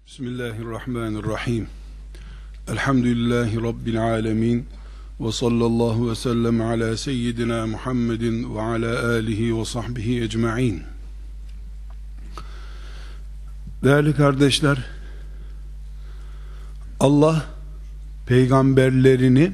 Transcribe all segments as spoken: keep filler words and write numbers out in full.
Bismillahirrahmanirrahim. Elhamdülillahi Rabbil alemin. Ve sallallahu ve sellem ala seyyidina Muhammedin ve ala alihi ve sahbihi ecma'in. Değerli kardeşler, Allah peygamberlerini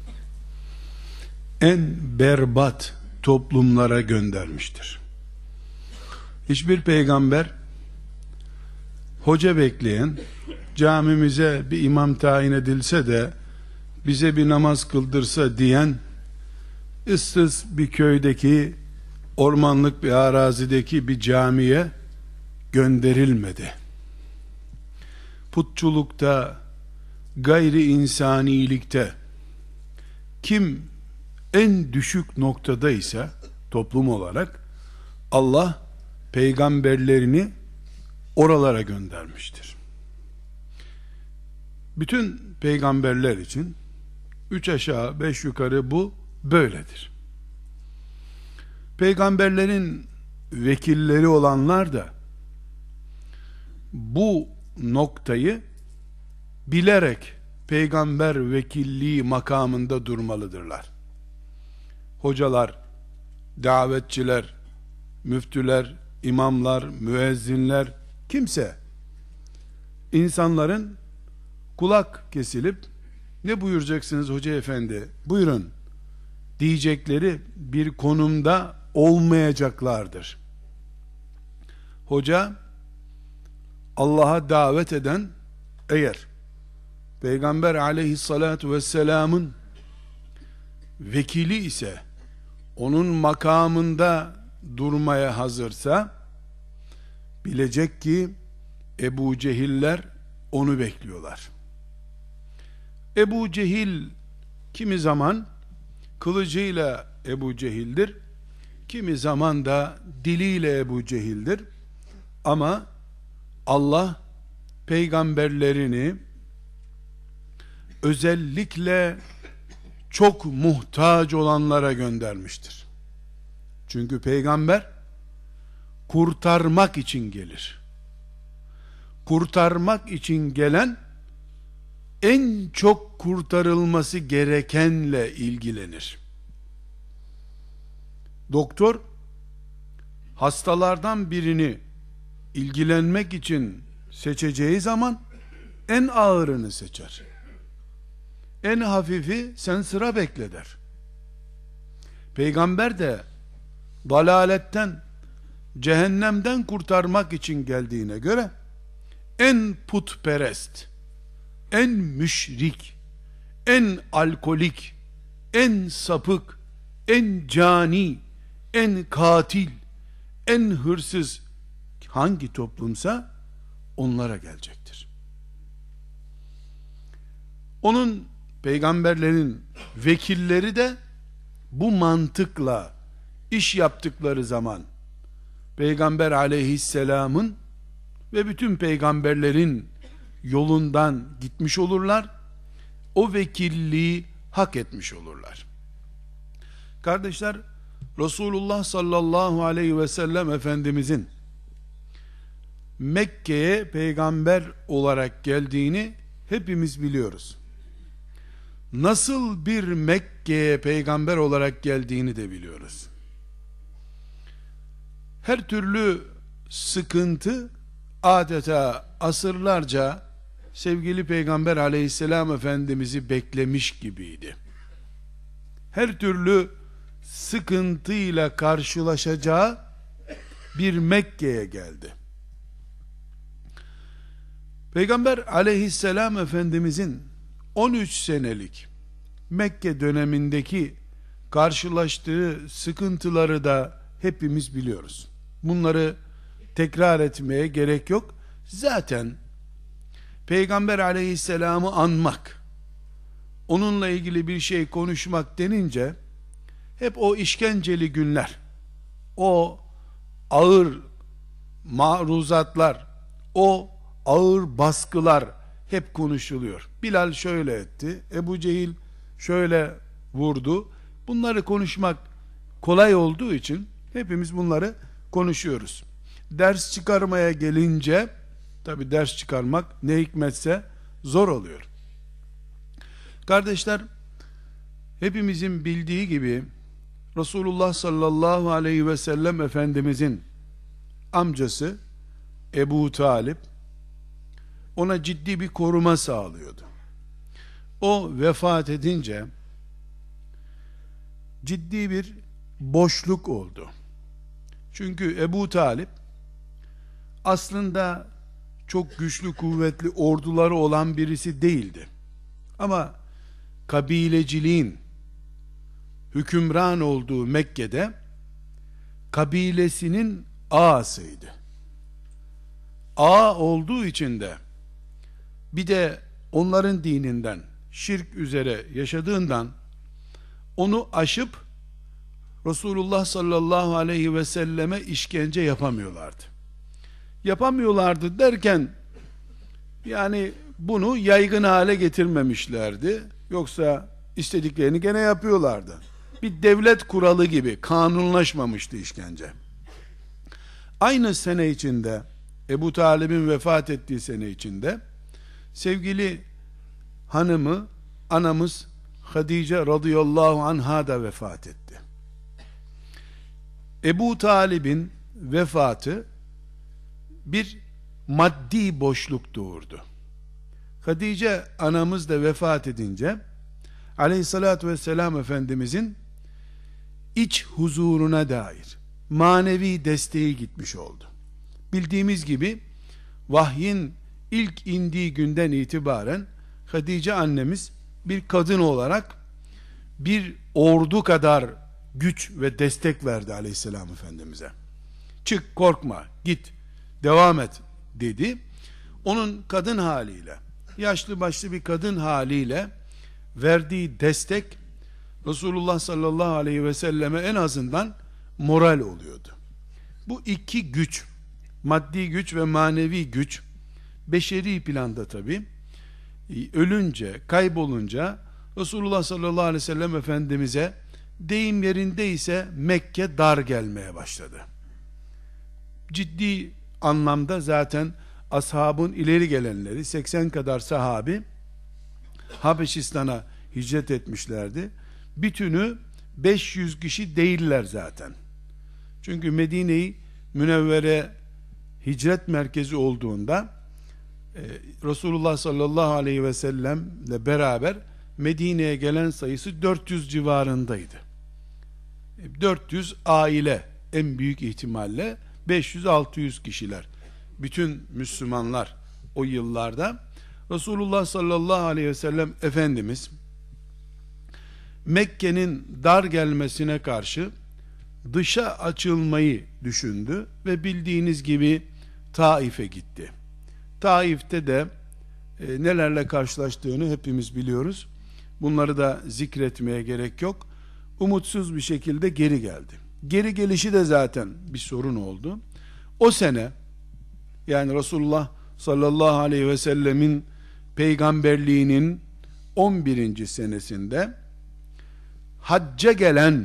en berbat toplumlara göndermiştir. Hiçbir peygamber hoca bekleyen, camimize bir imam tayin edilse de bize bir namaz kıldırsa diyen, ıssız bir köydeki, ormanlık bir arazideki bir camiye gönderilmedi. Putçulukta, gayri insanilikte kim en düşük noktada ise toplum olarak Allah peygamberlerini oralara göndermiştir. Bütün peygamberler için üç aşağı beş yukarı bu böyledir. Peygamberlerin vekilleri olanlar da bu noktayı bilerek peygamber vekilliği makamında durmalıdırlar. Hocalar, davetçiler, müftüler, imamlar, müezzinler, kimse insanların kulak kesilip ne buyuracaksınız hoca efendi, buyurun diyecekleri bir konumda olmayacaklardır. Hoca, Allah'a davet eden, eğer Peygamber aleyhissalatu vesselamın vekili ise, onun makamında durmaya hazırsa, bilecek ki Ebu Cehiller onu bekliyorlar. Ebu Cehil kimi zaman kılıcıyla Ebu Cehil'dir, kimi zaman da diliyle Ebu Cehil'dir. Ama Allah peygamberlerini özellikle çok muhtaç olanlara göndermiştir. Çünkü peygamber kurtarmak için gelir. Kurtarmak için gelen en çok kurtarılması gerekenle ilgilenir. Doktor hastalardan birini ilgilenmek için seçeceği zaman en ağırını seçer. En hafifi sen sıra bekle der. Peygamber de dalaletten, cehennemden kurtarmak için geldiğine göre en putperest, en müşrik, en alkolik, en sapık, en cani, en katil, en hırsız hangi toplumsa onlara gelecektir. Onun, peygamberlerin vekilleri de bu mantıkla iş yaptıkları zaman Peygamber aleyhisselamın ve bütün peygamberlerin yolundan gitmiş olurlar. O vekilliği hak etmiş olurlar. Kardeşler, Resulullah sallallahu aleyhi ve sellem Efendimizin Mekke'ye peygamber olarak geldiğini hepimiz biliyoruz. Nasıl bir Mekke'ye peygamber olarak geldiğini de biliyoruz. Her türlü sıkıntı adeta asırlarca sevgili Peygamber aleyhisselam Efendimiz'i beklemiş gibiydi. Her türlü sıkıntıyla karşılaşacağı bir Mekke'ye geldi. Peygamber aleyhisselam Efendimiz'in on üç senelik Mekke dönemindeki karşılaştığı sıkıntıları da hepimiz biliyoruz. Bunları tekrar etmeye gerek yok. Zaten Peygamber aleyhisselamı anmak, onunla ilgili bir şey konuşmak denince hep o işkenceli günler, o ağır maruzatlar, o ağır baskılar hep konuşuluyor. Bilal şöyle etti, Ebu Cehil şöyle vurdu. Bunları konuşmak kolay olduğu için hepimiz bunları konuşuyoruz. Ders çıkarmaya gelince Tabi ders çıkarmak ne hikmetse zor oluyor. Kardeşler, hepimizin bildiği gibi Resulullah sallallahu aleyhi ve sellem Efendimizin amcası Ebu Talip ona ciddi bir koruma sağlıyordu. O vefat edince ciddi bir boşluk oldu. Çünkü Ebu Talip aslında çok güçlü kuvvetli orduları olan birisi değildi. Ama kabileciliğin hükümran olduğu Mekke'de kabilesinin ağasıydı. Ağa olduğu için de bir de onların dininden şirk üzere yaşadığından onu aşıp Resulullah sallallahu aleyhi ve selleme işkence yapamıyorlardı. Yapamıyorlardı derken yani bunu yaygın hale getirmemişlerdi. Yoksa istediklerini gene yapıyorlardı. Bir devlet kuralı gibi kanunlaşmamıştı işkence. Aynı sene içinde, Ebu Talib'in vefat ettiği sene içinde sevgili hanımı, anamız Hatice radıyallahu anha da vefat etti. Ebu Talib'in vefatı bir maddi boşluk doğurdu. Hatice anamız da vefat edince aleyhissalatü vesselam Efendimizin iç huzuruna dair manevi desteği gitmiş oldu. Bildiğimiz gibi vahyin ilk indiği günden itibaren Hatice annemiz bir kadın olarak bir ordu kadar güç ve destek verdi aleyhisselam Efendimiz'e. Çık, korkma, git, devam et dedi. Onun kadın haliyle, yaşlı başlı bir kadın haliyle verdiği destek Resulullah sallallahu aleyhi ve selleme en azından moral oluyordu. Bu iki güç, maddi güç ve manevi güç, beşeri planda tabi ölünce, kaybolunca Resulullah sallallahu aleyhi ve sellem Efendimiz'e deyim yerindeyse Mekke dar gelmeye başladı. Ciddi anlamda zaten ashabın ileri gelenleri seksen kadar sahabi Habeşistan'a hicret etmişlerdi. Bütünü beş yüz kişi değiller zaten. Çünkü Medine-i Münevvere hicret merkezi olduğunda e, Resulullah sallallahu aleyhi ve sellemle beraber Medine'ye gelen sayısı dört yüz civarındaydı. E, dört yüz aile en büyük ihtimalle beş yüz altı yüz kişiler. Bütün Müslümanlar o yıllarda Resulullah sallallahu aleyhi ve sellem Efendimiz Mekke'nin dar gelmesine karşı dışa açılmayı düşündü ve bildiğiniz gibi Taif'e gitti. Taif'te de e, nelerle karşılaştığını hepimiz biliyoruz. Bunları da zikretmeye gerek yok. Umutsuz bir şekilde geri geldi. Geri gelişi de zaten bir sorun oldu. O sene, yani Resulullah sallallahu aleyhi ve sellemin peygamberliğinin on birinci senesinde hacca gelen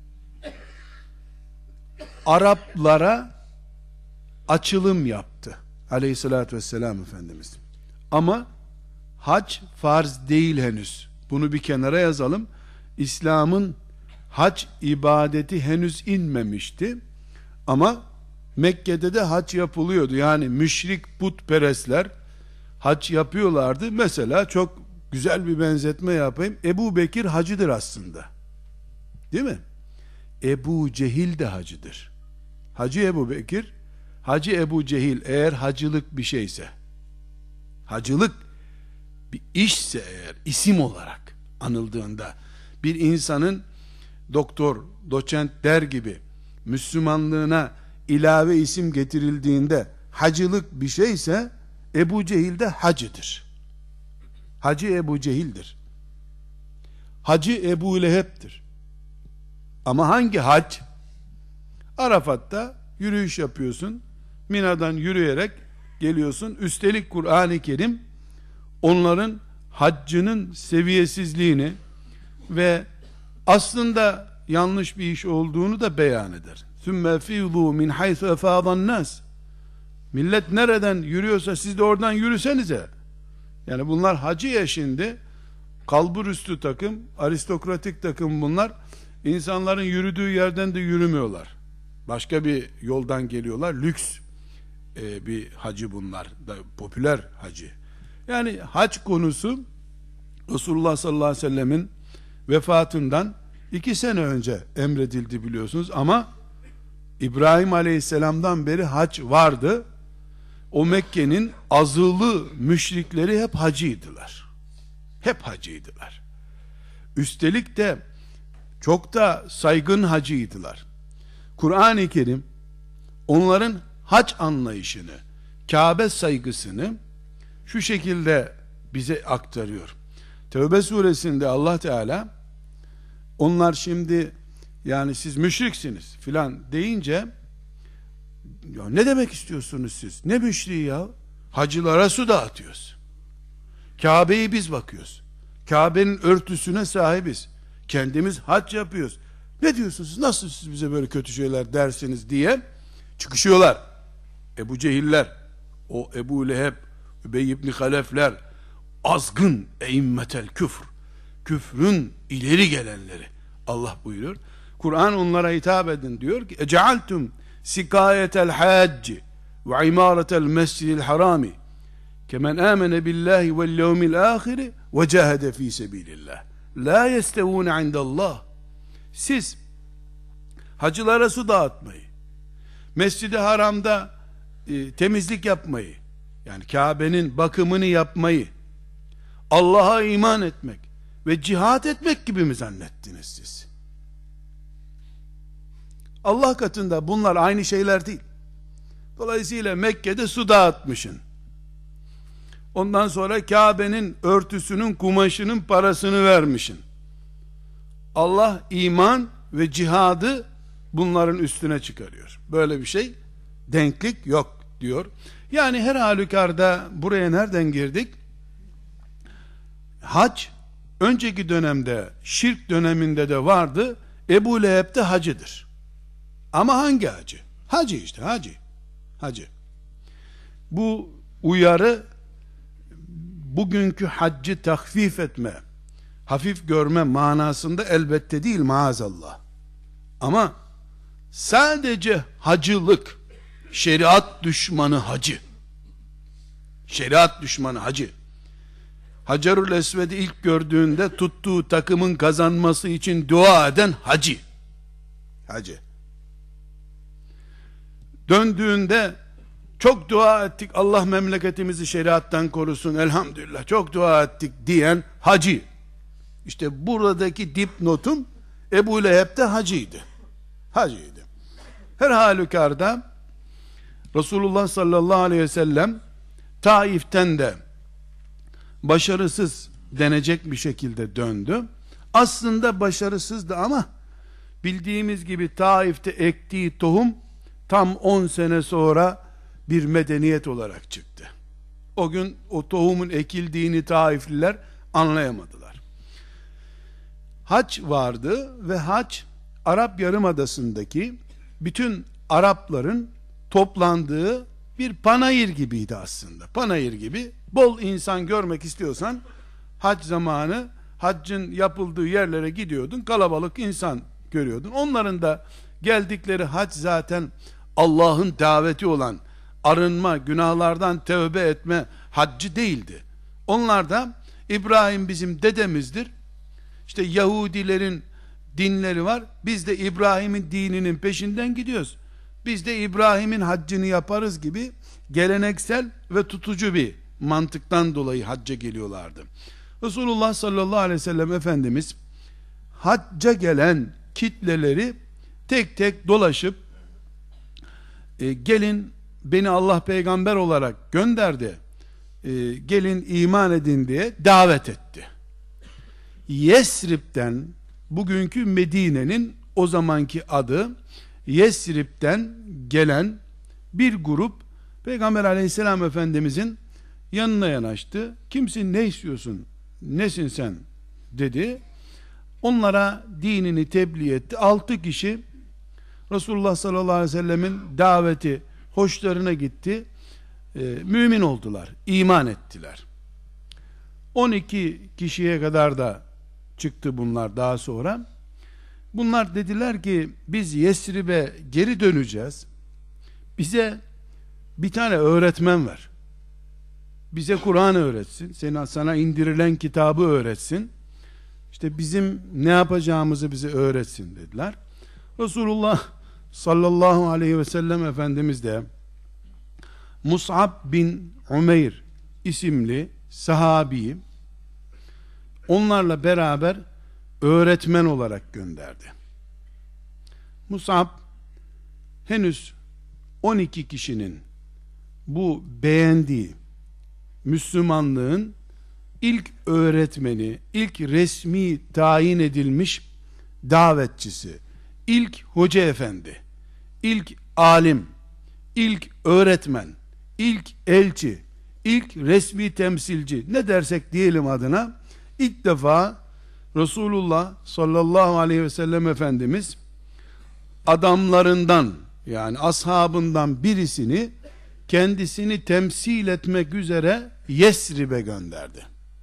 Araplara açılım yaptı aleyhissalatü vesselam Efendimiz. Ama hac farz değil henüz. Bunu bir kenara yazalım. İslam'ın hac ibadeti henüz inmemişti. Ama Mekke'de de hac yapılıyordu. Yani müşrik putperestler hac yapıyorlardı. Mesela çok güzel bir benzetme yapayım. Ebu Bekir hacıdır aslında. Değil mi? Ebu Cehil de hacıdır. Hacı Ebu Bekir, Hacı Ebu Cehil eğer hacılık bir şeyse, hacılık bir işse eğer, isim olarak anıldığında, bir insanın doktor, doçent der gibi Müslümanlığına ilave isim getirildiğinde hacılık bir şeyse, Ebu Cehil de hacıdır. Hacı Ebu Cehil'dir. Hacı Ebu Leheb'tir. Ama hangi hac? Arafat'ta yürüyüş yapıyorsun. Mina'dan yürüyerek geliyorsun. Üstelik Kur'an-ı Kerim onların haccının seviyesizliğini ve aslında yanlış bir iş olduğunu da beyan eder. ثُمَّ فِيضُوا مِنْ حَيْثُ اَفَاضَ النَّاسِ Millet nereden yürüyorsa siz de oradan yürüsenize. Yani bunlar hacı ya şimdi. Kalbur üstü takım, aristokratik takım bunlar. İnsanların yürüdüğü yerden de yürümüyorlar. Başka bir yoldan geliyorlar. Lüks e, bir hacı bunlar. Da, popüler hacı. Yani hac konusu Resulullah sallallahu aleyhi ve sellemin vefatından iki sene önce emredildi biliyorsunuz, ama İbrahim aleyhisselamdan beri hac vardı. O Mekke'nin azılı müşrikleri hep hacıydılar. Hep hacıydılar. Üstelik de çok da saygın hacıydılar. Kur'an-ı Kerim onların hac anlayışını, Kabe saygısını şu şekilde bize aktarıyor. Tevbe suresinde Allah Teala, onlar şimdi yani siz müşriksiniz filan deyince, ya ne demek istiyorsunuz siz? Ne müşriği ya? Hacılara su dağıtıyoruz. Kabe'yi biz bakıyoruz. Kabe'nin örtüsüne sahibiz. Kendimiz hac yapıyoruz. Ne diyorsunuz? Nasıl siz bize böyle kötü şeyler dersiniz diye çıkışıyorlar. Ebu Cehiller, o Ebu Leheb, Übey ibn Halefler, azgın eimmetel küfr, küfrün ileri gelenleri. Allah buyuruyor. Kur'an onlara hitap edin diyor ki: "Ecealtum sikayetel hacci ve imaretel mescidil harami kemen amene billahi vel yevmil ahiri ve cahede fi sebilillah la yestevun indallah." Siz hacılara su dağıtmayı, Mescid-i Haram'da e, temizlik yapmayı, yani Kabe'nin bakımını yapmayı, Allah'a iman etmek ve cihat etmek gibi mi zannettiniz siz? Allah katında bunlar aynı şeyler değil. Dolayısıyla Mekke'de su dağıtmışsın. Ondan sonra Kabe'nin örtüsünün, kumaşının parasını vermişsin. Allah iman ve cihadı bunların üstüne çıkarıyor. Böyle bir şey, denklik yok diyor. Yani her halükarda buraya nereden girdik? Hac önceki dönemde, şirk döneminde de vardı. Ebu Leheb de hacıdır. Ama hangi hacı? Hacı işte, hacı. Hacı. Bu uyarı bugünkü haccı tahfif etme, hafif görme manasında elbette değil maazallah. Ama sadece hacılık, şeriat düşmanı hacı, şeriat düşmanı hacı, Hacerül Esved'i ilk gördüğünde tuttuğu takımın kazanması için dua eden hacı, hacı, döndüğünde çok dua ettik, Allah memleketimizi şeriattan korusun, elhamdülillah çok dua ettik diyen hacı. İşte buradaki dipnotum Ebu Leheb de hacıydı. Hacıydı. Her halükarda Resulullah sallallahu aleyhi ve sellem Taif'ten de başarısız denecek bir şekilde döndü. Aslında başarısızdı ama bildiğimiz gibi Taif'te ektiği tohum tam on sene sonra bir medeniyet olarak çıktı. O gün o tohumun ekildiğini Taifliler anlayamadılar. Hac vardı ve hac Arap Yarımadası'ndaki bütün Arapların toplandığı bir panayır gibiydi aslında. Panayır gibi, bol insan görmek istiyorsan hac zamanı haccın yapıldığı yerlere gidiyordun, kalabalık insan görüyordun. Onların da geldikleri hac zaten Allah'ın daveti olan arınma, günahlardan tövbe etme haccı değildi. Onlar da İbrahim bizim dedemizdir, İşte Yahudilerin dinleri var, biz de İbrahim'in dininin peşinden gidiyoruz, biz de İbrahim'in haccını yaparız gibi geleneksel ve tutucu bir mantıktan dolayı hacca geliyorlardı. Resulullah sallallahu aleyhi ve sellem Efendimiz hacca gelen kitleleri tek tek dolaşıp e, gelin beni Allah peygamber olarak gönderdi, e, gelin iman edin diye davet etti. Yesrib'den, bugünkü Medine'nin o zamanki adı Yesrib'den gelen bir grup Peygamber aleyhisselam Efendimizin yanına yanaştı. Kimsin, ne istiyorsun, nesin sen dedi. Onlara dinini tebliğ etti. Altı kişi Resulullah sallallahu aleyhi ve sellemin daveti hoşlarına gitti. e, mümin oldular, iman ettiler. on iki kişiye kadar da çıktı bunlar daha sonra. Bunlar dediler ki biz Yesrib'e geri döneceğiz. Bize bir tane öğretmen ver. Bize Kur'an öğretsin. Sana, sana indirilen kitabı öğretsin. İşte bizim ne yapacağımızı bize öğretsin dediler. Resulullah sallallahu aleyhi ve sellem Efendimiz de Mus'ab bin Umeyr isimli sahabiyi onlarla beraber öğretmen olarak gönderdi. Mus'ab henüz on iki kişinin bu beğendiği Müslümanlığın ilk öğretmeni, ilk resmi tayin edilmiş davetçisi, ilk hoca efendi, ilk alim, ilk öğretmen, ilk elçi, ilk resmi temsilci, ne dersek diyelim adına, ilk defa Resulullah sallallahu aleyhi ve sellem Efendimiz adamlarından, yani ashabından birisini kendisini temsil etmek üzere Yesrib'e gönderdi.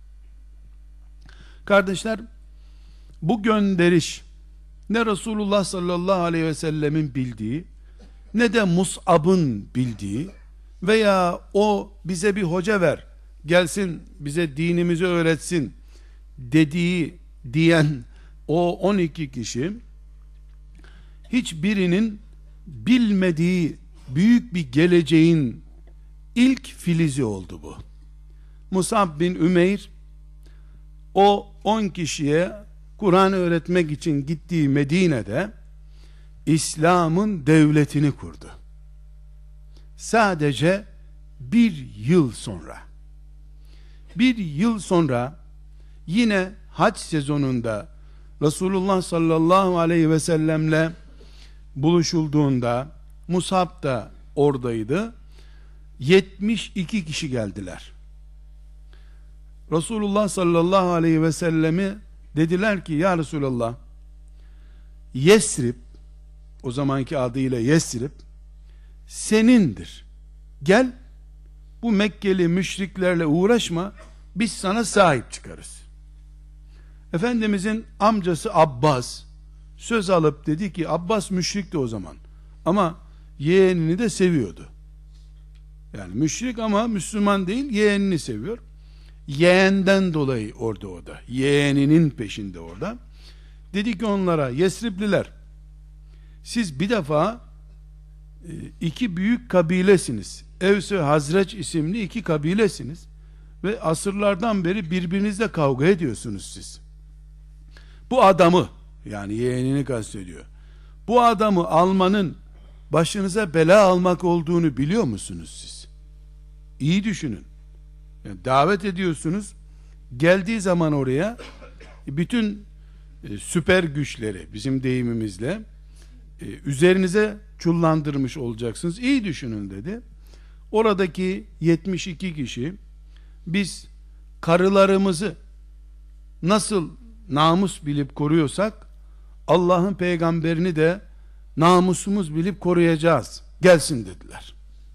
Kardeşler, bu gönderiş ne Resulullah sallallahu aleyhi ve sellemin bildiği, ne de Mus'ab'ın bildiği veya o bize bir hoca ver, gelsin bize dinimizi öğretsin dediği diyen o on iki kişi, hiçbirinin bilmediği büyük bir geleceğin ilk filizi oldu bu. Mus'ab bin Ümeyr o on kişiye Kur'an öğretmek için gittiği Medine'de İslam'ın devletini kurdu. Sadece bir yıl sonra bir yıl sonra yine hac sezonunda Resulullah sallallahu aleyhi ve sellemle buluşulduğunda Mus'ab da oradaydı. yetmiş iki kişi geldiler. Resulullah sallallahu aleyhi ve sellemi dediler ki ya Resulallah, Yesrib, o zamanki adıyla Yesrib, senindir. Gel, bu Mekkeli müşriklerle uğraşma, biz sana sahip çıkarız. Efendimizin amcası Abbas söz alıp dedi ki, Abbas müşrikti o zaman ama yeğenini de seviyordu. Yani müşrik ama Müslüman değil, yeğenini seviyor. Yeğenden dolayı orada o da. Yeğeninin peşinde orada. Dedi ki onlara, Yesribliler, siz bir defa iki büyük kabilesiniz. Evs ve Hazreç isimli iki kabilesiniz. Ve asırlardan beri birbirinizle kavga ediyorsunuz siz. Bu adamı, yani yeğenini kastediyor, bu adamı almanın başınıza bela almak olduğunu biliyor musunuz siz? İyi düşünün. Yani davet ediyorsunuz, geldiği zaman oraya bütün e, süper güçleri, bizim deyimimizle e, üzerinize çullandırmış olacaksınız. İyi düşünün dedi. Oradaki yetmiş iki kişi, biz karılarımızı nasıl namus bilip koruyorsak Allah'ın peygamberini de namusumuz bilip koruyacağız, gelsin dediler.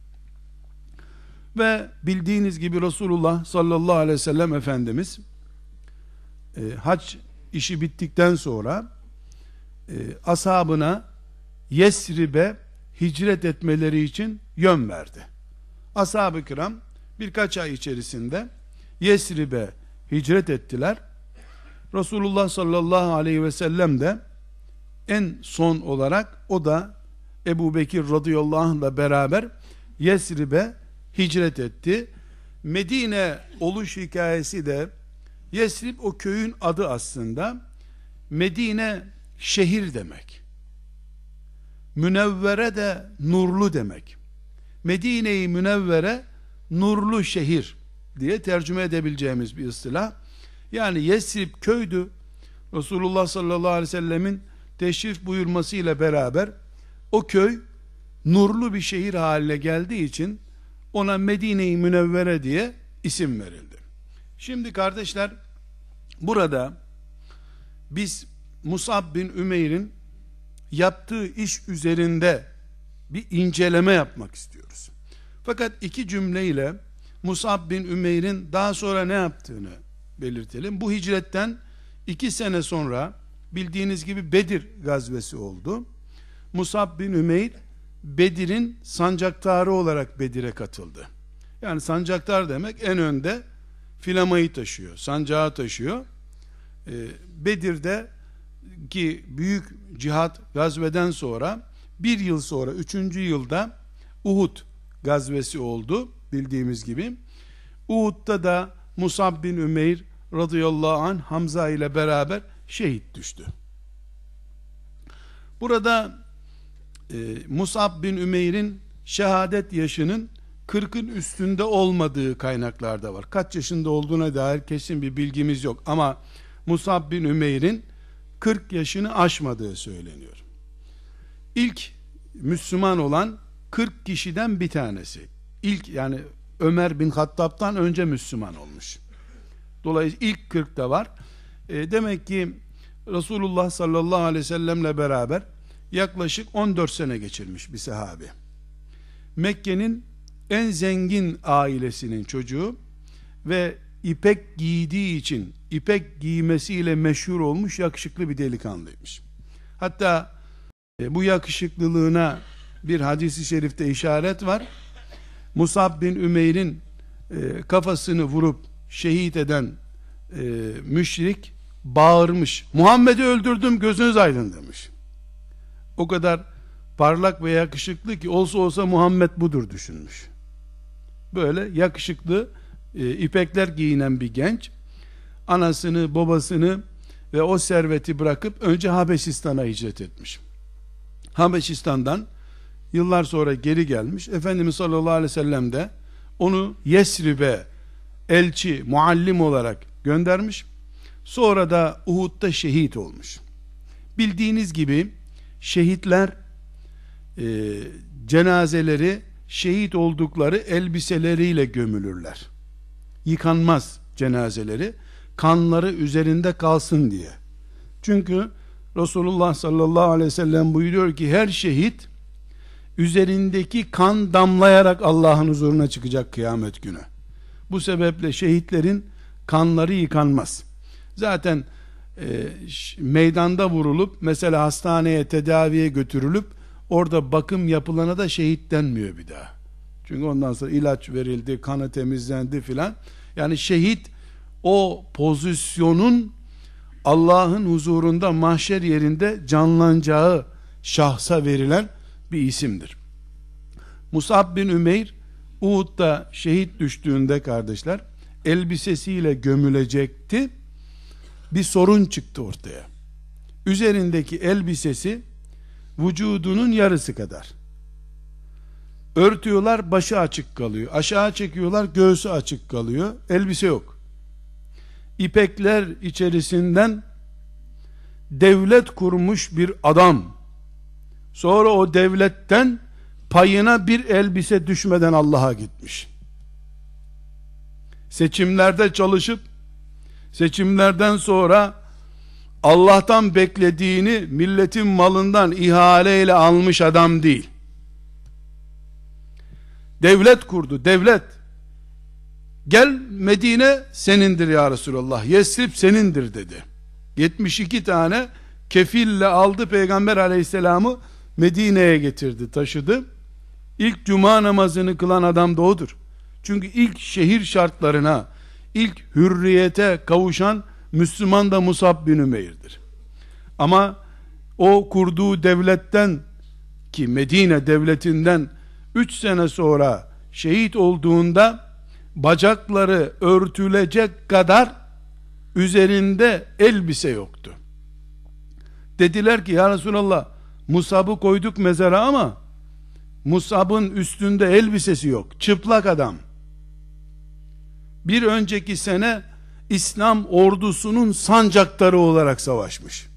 Ve bildiğiniz gibi Resulullah sallallahu aleyhi ve sellem Efendimiz e, hac işi bittikten sonra e, ashabına Yesrib'e hicret etmeleri için yön verdi. Ashab-ı kiram birkaç ay içerisinde Yesrib'e hicret ettiler. Resulullah sallallahu aleyhi ve sellem de en son olarak o da Ebu Bekir radıyallahu anh'la beraber Yesrib'e hicret etti. Medine oluş hikayesi de, Yesrib o köyün adı aslında. Medine şehir demek. Münevvere de nurlu demek. Medine-i Münevvere nurlu şehir diye tercüme edebileceğimiz bir istilah. Yani Yesrib köydü. Resulullah sallallahu aleyhi ve sellemin teşrif buyurmasıyla beraber o köy nurlu bir şehir haline geldiği için ona Medine-i Münevvere diye isim verildi. Şimdi kardeşler, burada biz Mus'ab bin Ümeyr'in yaptığı iş üzerinde bir inceleme yapmak istiyoruz. Fakat iki cümleyle Mus'ab bin Ümeyr'in daha sonra ne yaptığını belirtelim. Bu hicretten iki sene sonra bildiğiniz gibi Bedir gazvesi oldu. Mus'ab bin Ümeyr Bedir'in sancaktarı olarak Bedir'e katıldı. Yani sancaktar demek en önde filamayı taşıyor, sancağı taşıyor. Ee, Bedir'de ki büyük cihat gazveden sonra bir yıl sonra üçüncü yılda Uhud gazvesi oldu bildiğimiz gibi. Uhud'da da Mus'ab bin Ümeyr radıyallahu anh Hamza ile beraber şehit düştü. Burada e, Mus'ab bin Ümeyr'in şehadet yaşının kırkın üstünde olmadığı kaynaklarda var. Kaç yaşında olduğuna dair kesin bir bilgimiz yok ama Mus'ab bin Ümeyr'in kırk yaşını aşmadığı söyleniyor. İlk Müslüman olan kırk kişiden bir tanesi. İlk, yani Ömer bin Hattab'tan önce Müslüman olmuş. Dolayısıyla ilk kırkta var. E, demek ki Resulullah sallallahu aleyhi ve sellemle beraber yaklaşık on dört sene geçirmiş bir sahabi. Mekke'nin en zengin ailesinin çocuğu ve ipek giydiği için ipek giymesiyle meşhur olmuş yakışıklı bir delikanlıymış. Hatta e, bu yakışıklılığına bir hadis-i şerifte işaret var. Mus'ab bin Ümeyr'in e, kafasını vurup şehit eden e, müşrik bağırmış, Muhammed'i öldürdüm, gözünüz aydın demiş. O kadar parlak ve yakışıklı ki olsa olsa Muhammed budur düşünmüş. Böyle yakışıklı, e, ipekler giyinen bir genç anasını, babasını ve o serveti bırakıp önce Habeşistan'a hicret etmiş. Habeşistan'dan yıllar sonra geri gelmiş. Efendimiz sallallahu aleyhi ve sellem de onu Yesrib'e elçi, muallim olarak göndermiş. Sonra da Uhud'da şehit olmuş. Bildiğiniz gibi şehitler e, cenazeleri şehit oldukları elbiseleriyle gömülürler. Yıkanmaz cenazeleri, kanları üzerinde kalsın diye. Çünkü Resulullah sallallahu aleyhi ve sellem buyuruyor ki her şehit üzerindeki kan damlayarak Allah'ın huzuruna çıkacak kıyamet günü. Bu sebeple şehitlerin kanları yıkanmaz. Zaten e, meydanda vurulup mesela hastaneye tedaviye götürülüp orada bakım yapılana da şehit denmiyor bir daha. Çünkü ondan sonra ilaç verildi, kanı temizlendi filan. Yani şehit o pozisyonun Allah'ın huzurunda mahşer yerinde canlanacağı şahsa verilen bir isimdir. Mus'ab bin Ümeyr Uhud'da şehit düştüğünde kardeşler elbisesiyle gömülecekti. Bir sorun çıktı ortaya. Üzerindeki elbisesi vücudunun yarısı kadar. Örtüyorlar, başı açık kalıyor. Aşağı çekiyorlar, göğsü açık kalıyor. Elbise yok. İpekler içerisinden devlet kurmuş bir adam, sonra o devletten payına bir elbise düşmeden Allah'a gitmiş. Seçimlerde çalışıp seçimlerden sonra Allah'tan beklediğini milletin malından ihaleyle almış adam değil. Devlet kurdu, devlet. Gel Medine senindir ya Resulallah, Yesrib senindir dedi. yetmiş iki tane kefille aldı Peygamber aleyhisselamı Medine'ye getirdi, taşıdı. İlk cuma namazını kılan adam da odur. Çünkü ilk şehir şartlarına, ilk hürriyete kavuşan Müslüman da Mus'ab bin Ümeyr'dir. Ama o kurduğu devletten, ki Medine devletinden üç sene sonra şehit olduğunda bacakları örtülecek kadar üzerinde elbise yoktu. Dediler ki ya Resulallah, Mus'ab'ı koyduk mezara ama Mus'ab'ın üstünde elbisesi yok. Çıplak adam. Bir önceki sene İslam ordusunun sancaktarı olarak savaşmış.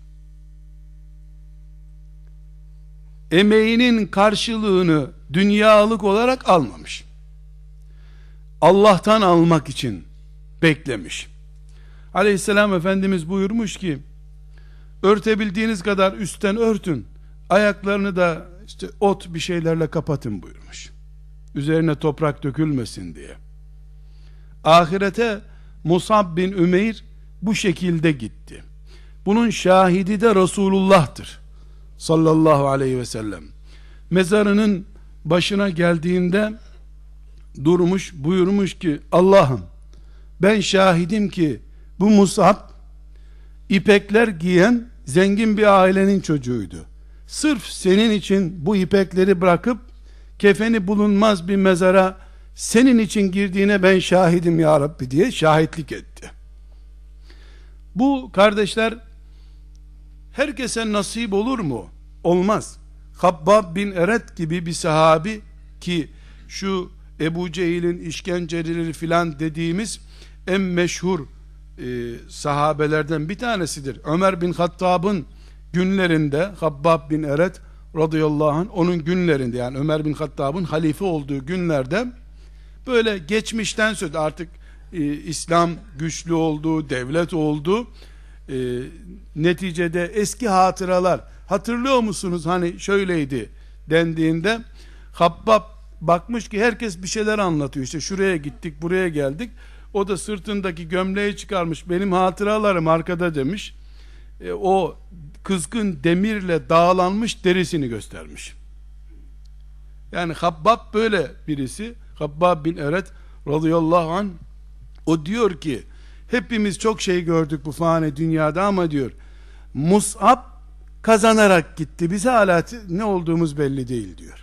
Emeğinin karşılığını dünyalık olarak almamış. Allah'tan almak için beklemiş. Aleyhisselam Efendimiz buyurmuş ki, örtebildiğiniz kadar üstten örtün, ayaklarını da işte ot bir şeylerle kapatın buyurmuş. üzerine toprak dökülmesin diye. Ahirete Mus'ab bin Ümeyr bu şekilde gitti. Bunun şahidi de Resulullah'tır sallallahu aleyhi ve sellem. Mezarının başına geldiğinde durmuş, buyurmuş ki, Allah'ım ben şahidim ki bu Mus'ab ipekler giyen zengin bir ailenin çocuğuydu. Sırf senin için bu ipekleri bırakıp kefeni bulunmaz bir mezara senin için girdiğine ben şahidim ya Rabbi diye şahitlik etti. Bu kardeşler herkese nasip olur mu? Olmaz. Habbab bin Eret gibi bir sahabi, ki şu Ebu Cehil'in işkenceleri filan dediğimiz en meşhur e, sahabelerden bir tanesidir. Ömer bin Hattab'ın günlerinde Habbab bin Eret radıyallahu anh, onun günlerinde, yani Ömer bin Hattab'ın halife olduğu günlerde böyle geçmişten söz, artık e, İslam güçlü oldu, devlet oldu, e, neticede eski hatıralar, hatırlıyor musunuz hani şöyleydi dendiğinde Habbab bakmış ki herkes bir şeyler anlatıyor, işte şuraya gittik buraya geldik, o da sırtındaki gömleği çıkarmış, benim hatıralarım arkada demiş, e, o kızgın demirle dağlanmış derisini göstermiş. Yani Habbab böyle birisi. Habbab bin Eret radıyallahu anh, o diyor ki hepimiz çok şey gördük bu fani dünyada ama diyor Mus'ab kazanarak gitti, bize hala ne olduğumuz belli değil diyor.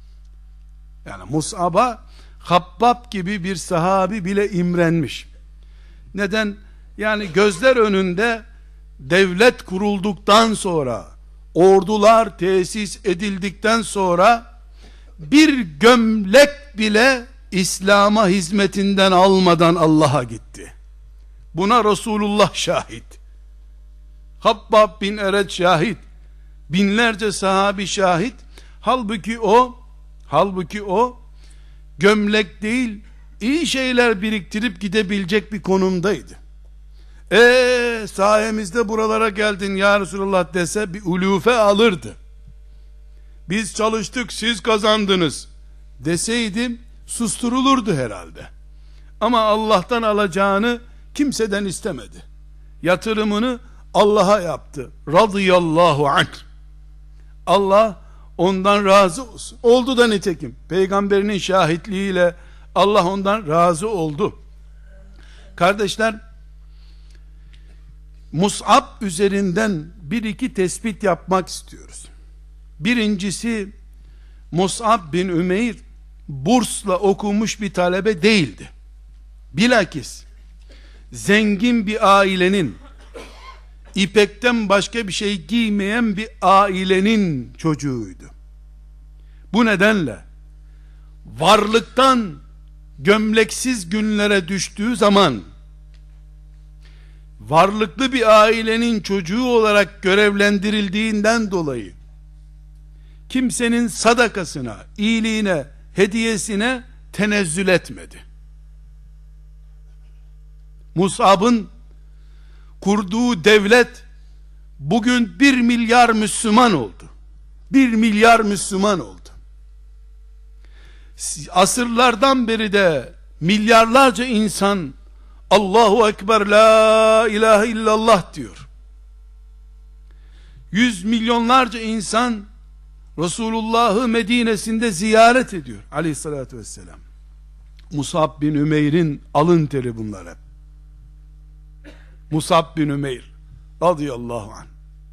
Yani Mus'ab'a Habbab gibi bir sahabi bile imrenmiş. Neden? Yani gözler önünde devlet kurulduktan sonra, ordular tesis edildikten sonra bir gömlek bile İslam'a hizmetinden almadan Allah'a gitti. Buna Resulullah şahit, Habbab bin Eret şahit, binlerce sahabi şahit. Halbuki o halbuki o gömlek değil, iyi şeyler biriktirip gidebilecek bir konumdaydı. Eee sayemizde buralara geldin ya Resulullah dese bir ulufe alırdı. Biz çalıştık siz kazandınız deseydim susturulurdu herhalde. Ama Allah'tan alacağını kimseden istemedi. Yatırımını Allah'a yaptı. Radıyallahu anh. Allah ondan razı olsun. Oldu da nitekim. Peygamberinin şahitliğiyle Allah ondan razı oldu. Kardeşler, Mus'ab üzerinden bir iki tespit yapmak istiyoruz. Birincisi, Mus'ab bin Ümeyr bursla okumuş bir talebe değildi. Bilakis zengin bir ailenin, ipekten başka bir şey giymeyen bir ailenin çocuğuydu. Bu nedenle varlıktan gömleksiz günlere düştüğü zaman varlıklı bir ailenin çocuğu olarak görevlendirildiğinden dolayı kimsenin sadakasına, iyiliğine, hediyesine tenezzül etmedi. Mus'ab'ın kurduğu devlet bugün bir milyar Müslüman oldu. Bir milyar Müslüman oldu. Asırlardan beri de milyarlarca insan Allahu Ekber, la ilahe illallah diyor. Yüz milyonlarca insan Resulullah'ı Medine'sinde ziyaret ediyor aleyhissalatü vesselam. Mus'ab bin Ümeyr'in alın teri bunlar hep. Mus'ab bin Ümeyr radıyallahu anh.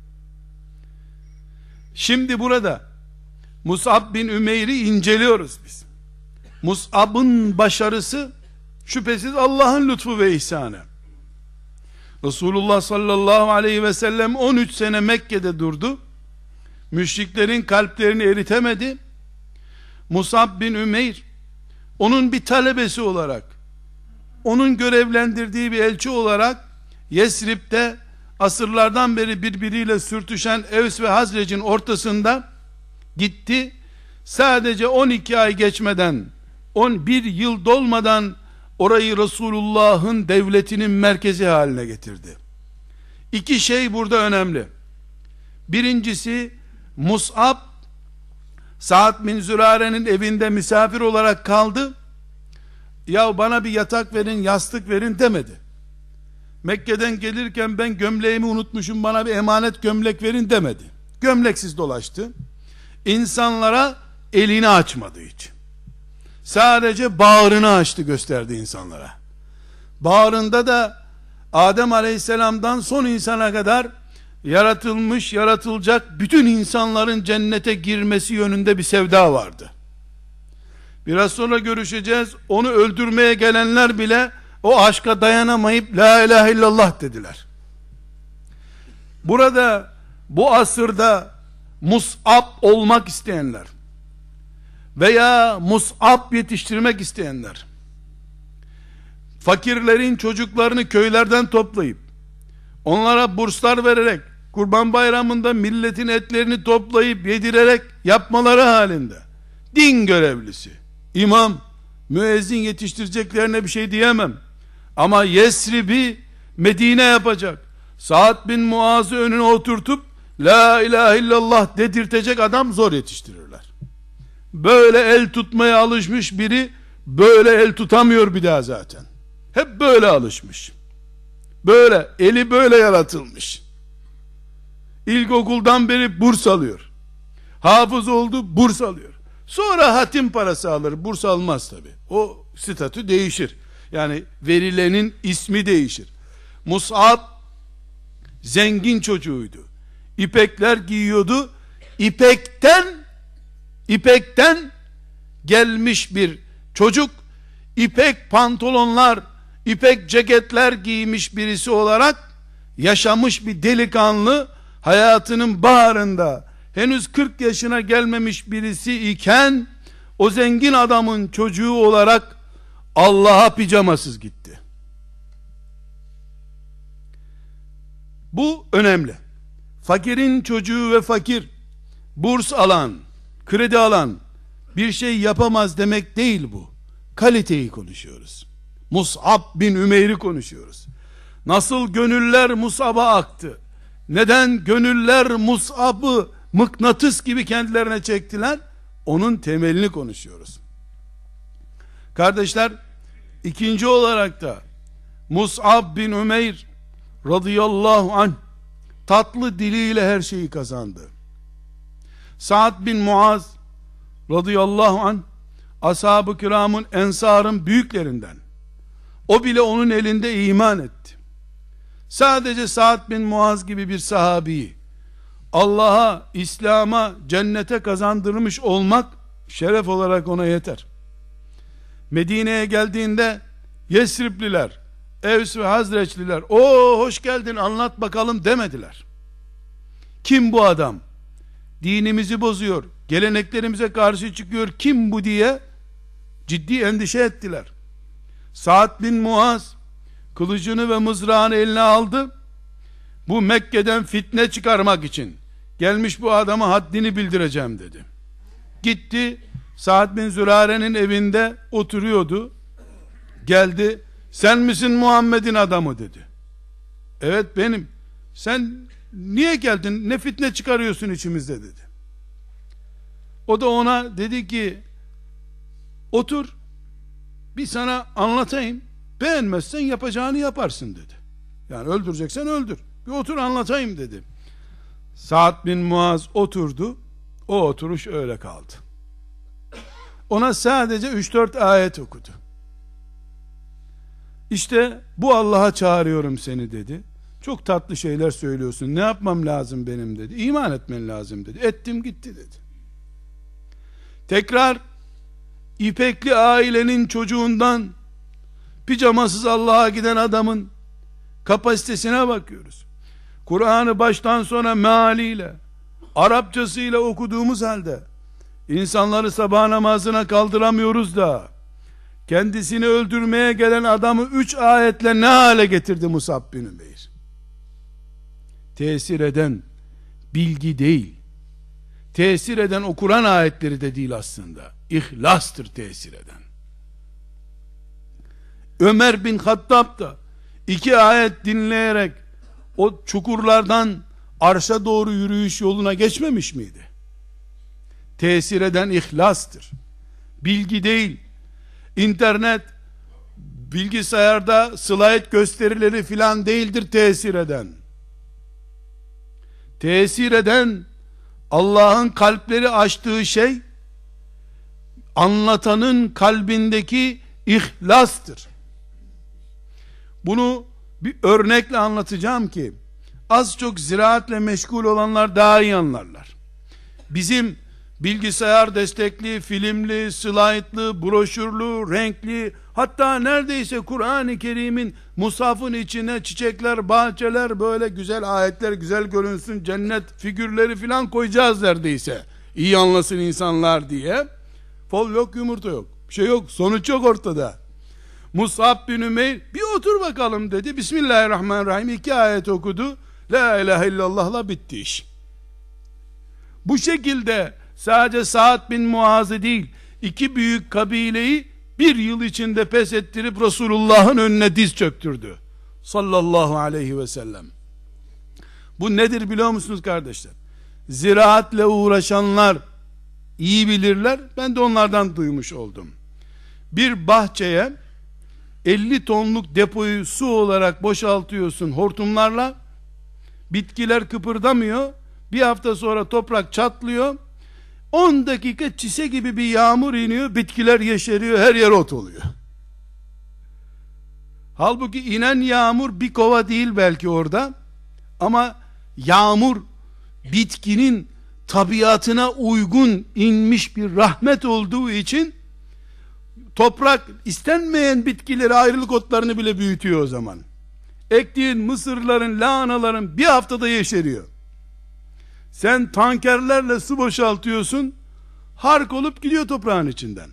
Şimdi burada Mus'ab bin Ümeyr'i inceliyoruz biz. Mus'ab'ın başarısı şüphesiz Allah'ın lütfu ve ihsanı. Resulullah sallallahu aleyhi ve sellem on üç sene Mekke'de durdu. Müşriklerin kalplerini eritemedi. Mus'ab bin Ümeyr onun bir talebesi olarak, onun görevlendirdiği bir elçi olarak Yesrib'de asırlardan beri birbiriyle sürtüşen Evs ve Hazrec'in ortasında gitti. Sadece on iki ay geçmeden, on bir yıl dolmadan orayı Resulullah'ın devletinin merkezi haline getirdi. İki şey burada önemli. Birincisi, Mus'ab Sa'd bin Zürare'nin evinde misafir olarak kaldı. Ya bana bir yatak verin, yastık verin demedi. Mekke'den gelirken ben gömleğimi unutmuşum, bana bir emanet gömlek verin demedi. Gömleksiz dolaştı. İnsanlara elini açmadı hiç. Sadece bağrını açtı, gösterdi insanlara. Bağrında da Adem Aleyhisselam'dan son insana kadar yaratılmış, yaratılacak bütün insanların cennete girmesi yönünde bir sevda vardı. Biraz sonra görüşeceğiz. Onu öldürmeye gelenler bile o aşka dayanamayıp la ilahe illallah dediler. Burada bu asırda Mus'ab olmak isteyenler veya Mus'ab yetiştirmek isteyenler, fakirlerin çocuklarını köylerden toplayıp onlara burslar vererek, Kurban Bayramı'nda milletin etlerini toplayıp yedirerek yapmaları halinde, din görevlisi, imam, müezzin yetiştireceklerine bir şey diyemem. Ama Yesrib'i Medine yapacak, Sa'd bin Muaz'ı önüne oturtup la ilahe illallah dedirtecek adam zor yetiştirirler. Böyle el tutmaya alışmış biri böyle el tutamıyor bir daha zaten. Hep böyle alışmış. Böyle, eli böyle yaratılmış. İlkokuldan beri burs alıyor. Hafız oldu, burs alıyor. Sonra hatim parası alır, burs almaz tabi. O statü değişir. Yani verilenin ismi değişir. Mus'ab zengin çocuğuydu. İpekler giyiyordu. İpekten ipekten gelmiş bir çocuk, ipek pantolonlar, ipek ceketler giymiş birisi olarak yaşamış bir delikanlı, hayatının baharında henüz kırk yaşına gelmemiş birisi iken o zengin adamın çocuğu olarak Allah'a pijamasız gitti. Bu önemli. Fakirin çocuğu ve fakir burs alan, kredi alan bir şey yapamaz demek değil bu. Kaliteyi konuşuyoruz. Mus'ab bin Ümeyr'i konuşuyoruz. Nasıl gönüller Mus'ab'a aktı? Neden gönüller Mus'ab'ı mıknatıs gibi kendilerine çektiler? Onun temelini konuşuyoruz. Kardeşler, ikinci olarak da Mus'ab bin Ümeyr radıyallahu anh tatlı diliyle her şeyi kazandı. Sa'd bin Muaz radıyallahu anh ashab-ı kiramın, ensarın büyüklerinden. O bile onun elinde iman etti. Sadece Sa'd bin Muaz gibi bir sahabeyi Allah'a, İslam'a, cennete kazandırmış olmak şeref olarak ona yeter. Medine'ye geldiğinde Yesripliler, Evs ve Hazreçliler, o hoş geldin anlat bakalım demediler. Kim bu adam? Dinimizi bozuyor, geleneklerimize karşı çıkıyor, kim bu diye ciddi endişe ettiler. Sa'd bin Muaz kılıcını ve mızrağını eline aldı. Bu Mekke'den fitne çıkarmak için gelmiş, bu adama haddini bildireceğim dedi. Gitti, Sa'd bin Zürare'nin evinde oturuyordu. Geldi, sen misin Muhammed'in adamı dedi. Evet benim. Sen niye geldin, ne fitne çıkarıyorsun içimizde dedi. O da ona dedi ki, otur bir sana anlatayım, beğenmezsen yapacağını yaparsın dedi. Yani öldüreceksen öldür, bir otur anlatayım dedi. Sa'd bin Muaz oturdu. O oturuş öyle kaldı. Ona sadece üç dört ayet okudu. İşte bu Allah'a çağırıyorum seni dedi. Çok tatlı şeyler söylüyorsun, ne yapmam lazım benim dedi. İman etmen lazım dedi. Ettim gitti dedi. Tekrar İpekli ailenin çocuğundan pijamasız Allah'a giden adamın kapasitesine bakıyoruz. Kur'an'ı baştan sona mealiyle, Arapçasıyla okuduğumuz halde insanları sabah namazına kaldıramıyoruz da kendisini öldürmeye gelen adamı üç ayetle ne hale getirdi Mus'ab bin Ümeyr? Tesir eden bilgi değil, tesir eden o Kur'an ayetleri de değil aslında, İhlastır tesir eden. Ömer bin Hattab da iki ayet dinleyerek o çukurlardan arşa doğru yürüyüş yoluna geçmemiş miydi? tesir eden ihlastır. Bilgi değil. İnternet, bilgisayarda slide gösterileri filan değildir tesir eden. Tesir eden, Allah'ın kalpleri açtığı şey, anlatanın kalbindeki ihlastır. Bunu bir örnekle anlatacağım ki, az çok ziraatle meşgul olanlar daha iyi anlarlar. Bizim bilgisayar destekli, filmli, slaytlı, broşürlü, renkli, hatta neredeyse Kur'an-ı Kerim'in mushafın içine çiçekler, bahçeler, böyle güzel ayetler, güzel görünsün, cennet figürleri filan koyacağız neredeyse. İyi anlasın insanlar diye. Fol yok, yumurta yok. Bir şey yok, sonuç yok ortada. Mus'ab bin Ümeyr, bir otur bakalım dedi. Bismillahirrahmanirrahim iki ayet okudu. La ilahe illallah'la bitti iş. Bu şekilde sadece Sa'd bin Muaz'ı değil, iki büyük kabileyi bir yıl içinde pes ettirip Resulullah'ın önüne diz çöktürdü. Sallallahu aleyhi ve sellem. Bu nedir biliyor musunuz kardeşler? Ziraatle uğraşanlar iyi bilirler. Ben de onlardan duymuş oldum. Bir bahçeye elli tonluk depoyu su olarak boşaltıyorsun hortumlarla. Bitkiler kıpırdamıyor. Bir hafta sonra toprak çatlıyor. on dakika çise gibi bir yağmur iniyor. Bitkiler yeşeriyor. Her yer ot oluyor. Halbuki inen yağmur bir kova değil belki orada. Ama yağmur bitkinin tabiatına uygun inmiş bir rahmet olduğu için toprak istenmeyen bitkileri, ayrılık otlarını bile büyütüyor o zaman. Ektiğin mısırların, lahanaların bir haftada yeşeriyor. Sen tankerlerle su boşaltıyorsun, hark olup gidiyor toprağın içinden.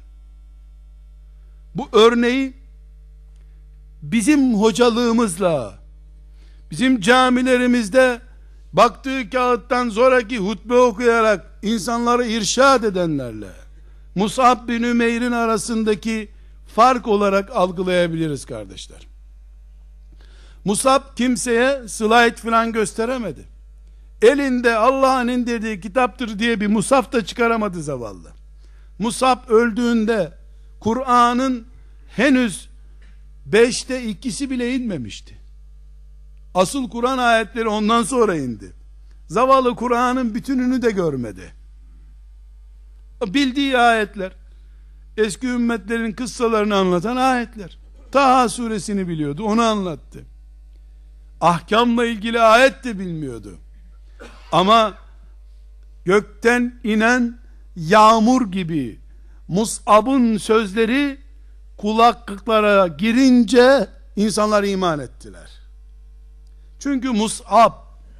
Bu örneği bizim hocalığımızla, bizim camilerimizde baktığı kağıttan sonraki hutbe okuyarak insanları irşad edenlerle Mus'ab bin Ümeyr'in arasındaki fark olarak algılayabiliriz kardeşler. Mus'ab kimseye slide falan gösteremedi. Elinde Allah'ın indirdiği kitaptır diye bir musaf da çıkaramadı zavallı. Mus'ab öldüğünde Kur'an'ın henüz beşte ikisi bile inmemişti. Asıl Kur'an ayetleri ondan sonra indi. Zavallı Kur'an'ın bütününü de görmedi. Bildiği ayetler, eski ümmetlerin kıssalarını anlatan ayetler. Taha suresini biliyordu, onu anlattı. Ahkamla ilgili ayet de bilmiyordu. Ama gökten inen yağmur gibi Mus'ab'ın sözleri kulaklıklara girince insanlar iman ettiler. Çünkü Mus'ab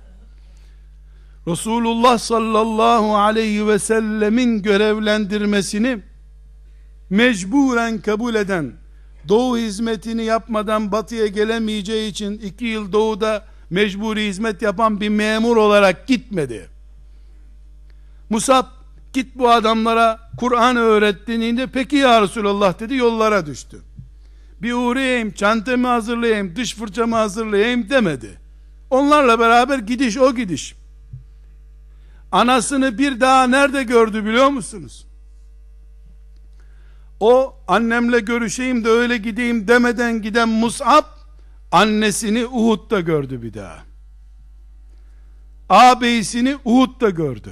Resulullah sallallahu aleyhi ve sellemin görevlendirmesini mecburen kabul eden, doğu hizmetini yapmadan batıya gelemeyeceği için iki yıl doğuda mecburi hizmet yapan bir memur olarak gitmedi. Mus'ab, git bu adamlara Kur'an öğrettiğinde, peki ya Resulallah dedi, yollara düştü. Bir uğrayayım, çantamı hazırlayayım, dış fırçamı hazırlayayım demedi. Onlarla beraber gidiş o gidiş. Anasını bir daha nerede gördü biliyor musunuz? O annemle görüşeyim de öyle gideyim demeden giden Mus'ab, annesini Uhud'da gördü bir daha. Ağabeyisini Uhud'da gördü.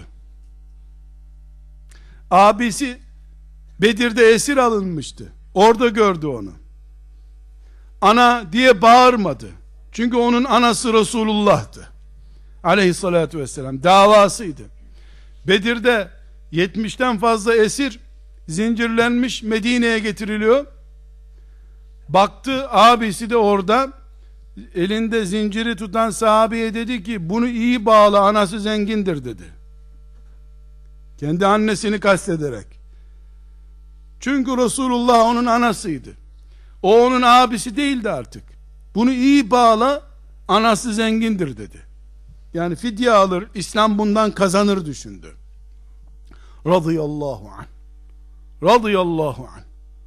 Abisi Bedir'de esir alınmıştı. Orada gördü onu. Ana diye bağırmadı. Çünkü onun anası Resulullah'tı. Aleyhissalatü vesselam davasıydı. Bedir'de yetmişten fazla esir zincirlenmiş Medine'ye getiriliyor. Baktı abisi de orada, elinde zinciri tutan sahabeye dedi ki, bunu iyi bağla, anası zengindir dedi. Kendi annesini kastederek. Çünkü Resulullah onun anasıydı. O onun abisi değildi artık. Bunu iyi bağla, anası zengindir dedi. Yani fidye alır, İslam bundan kazanır düşündü. Radıyallahu anh. Radıyallahu anh.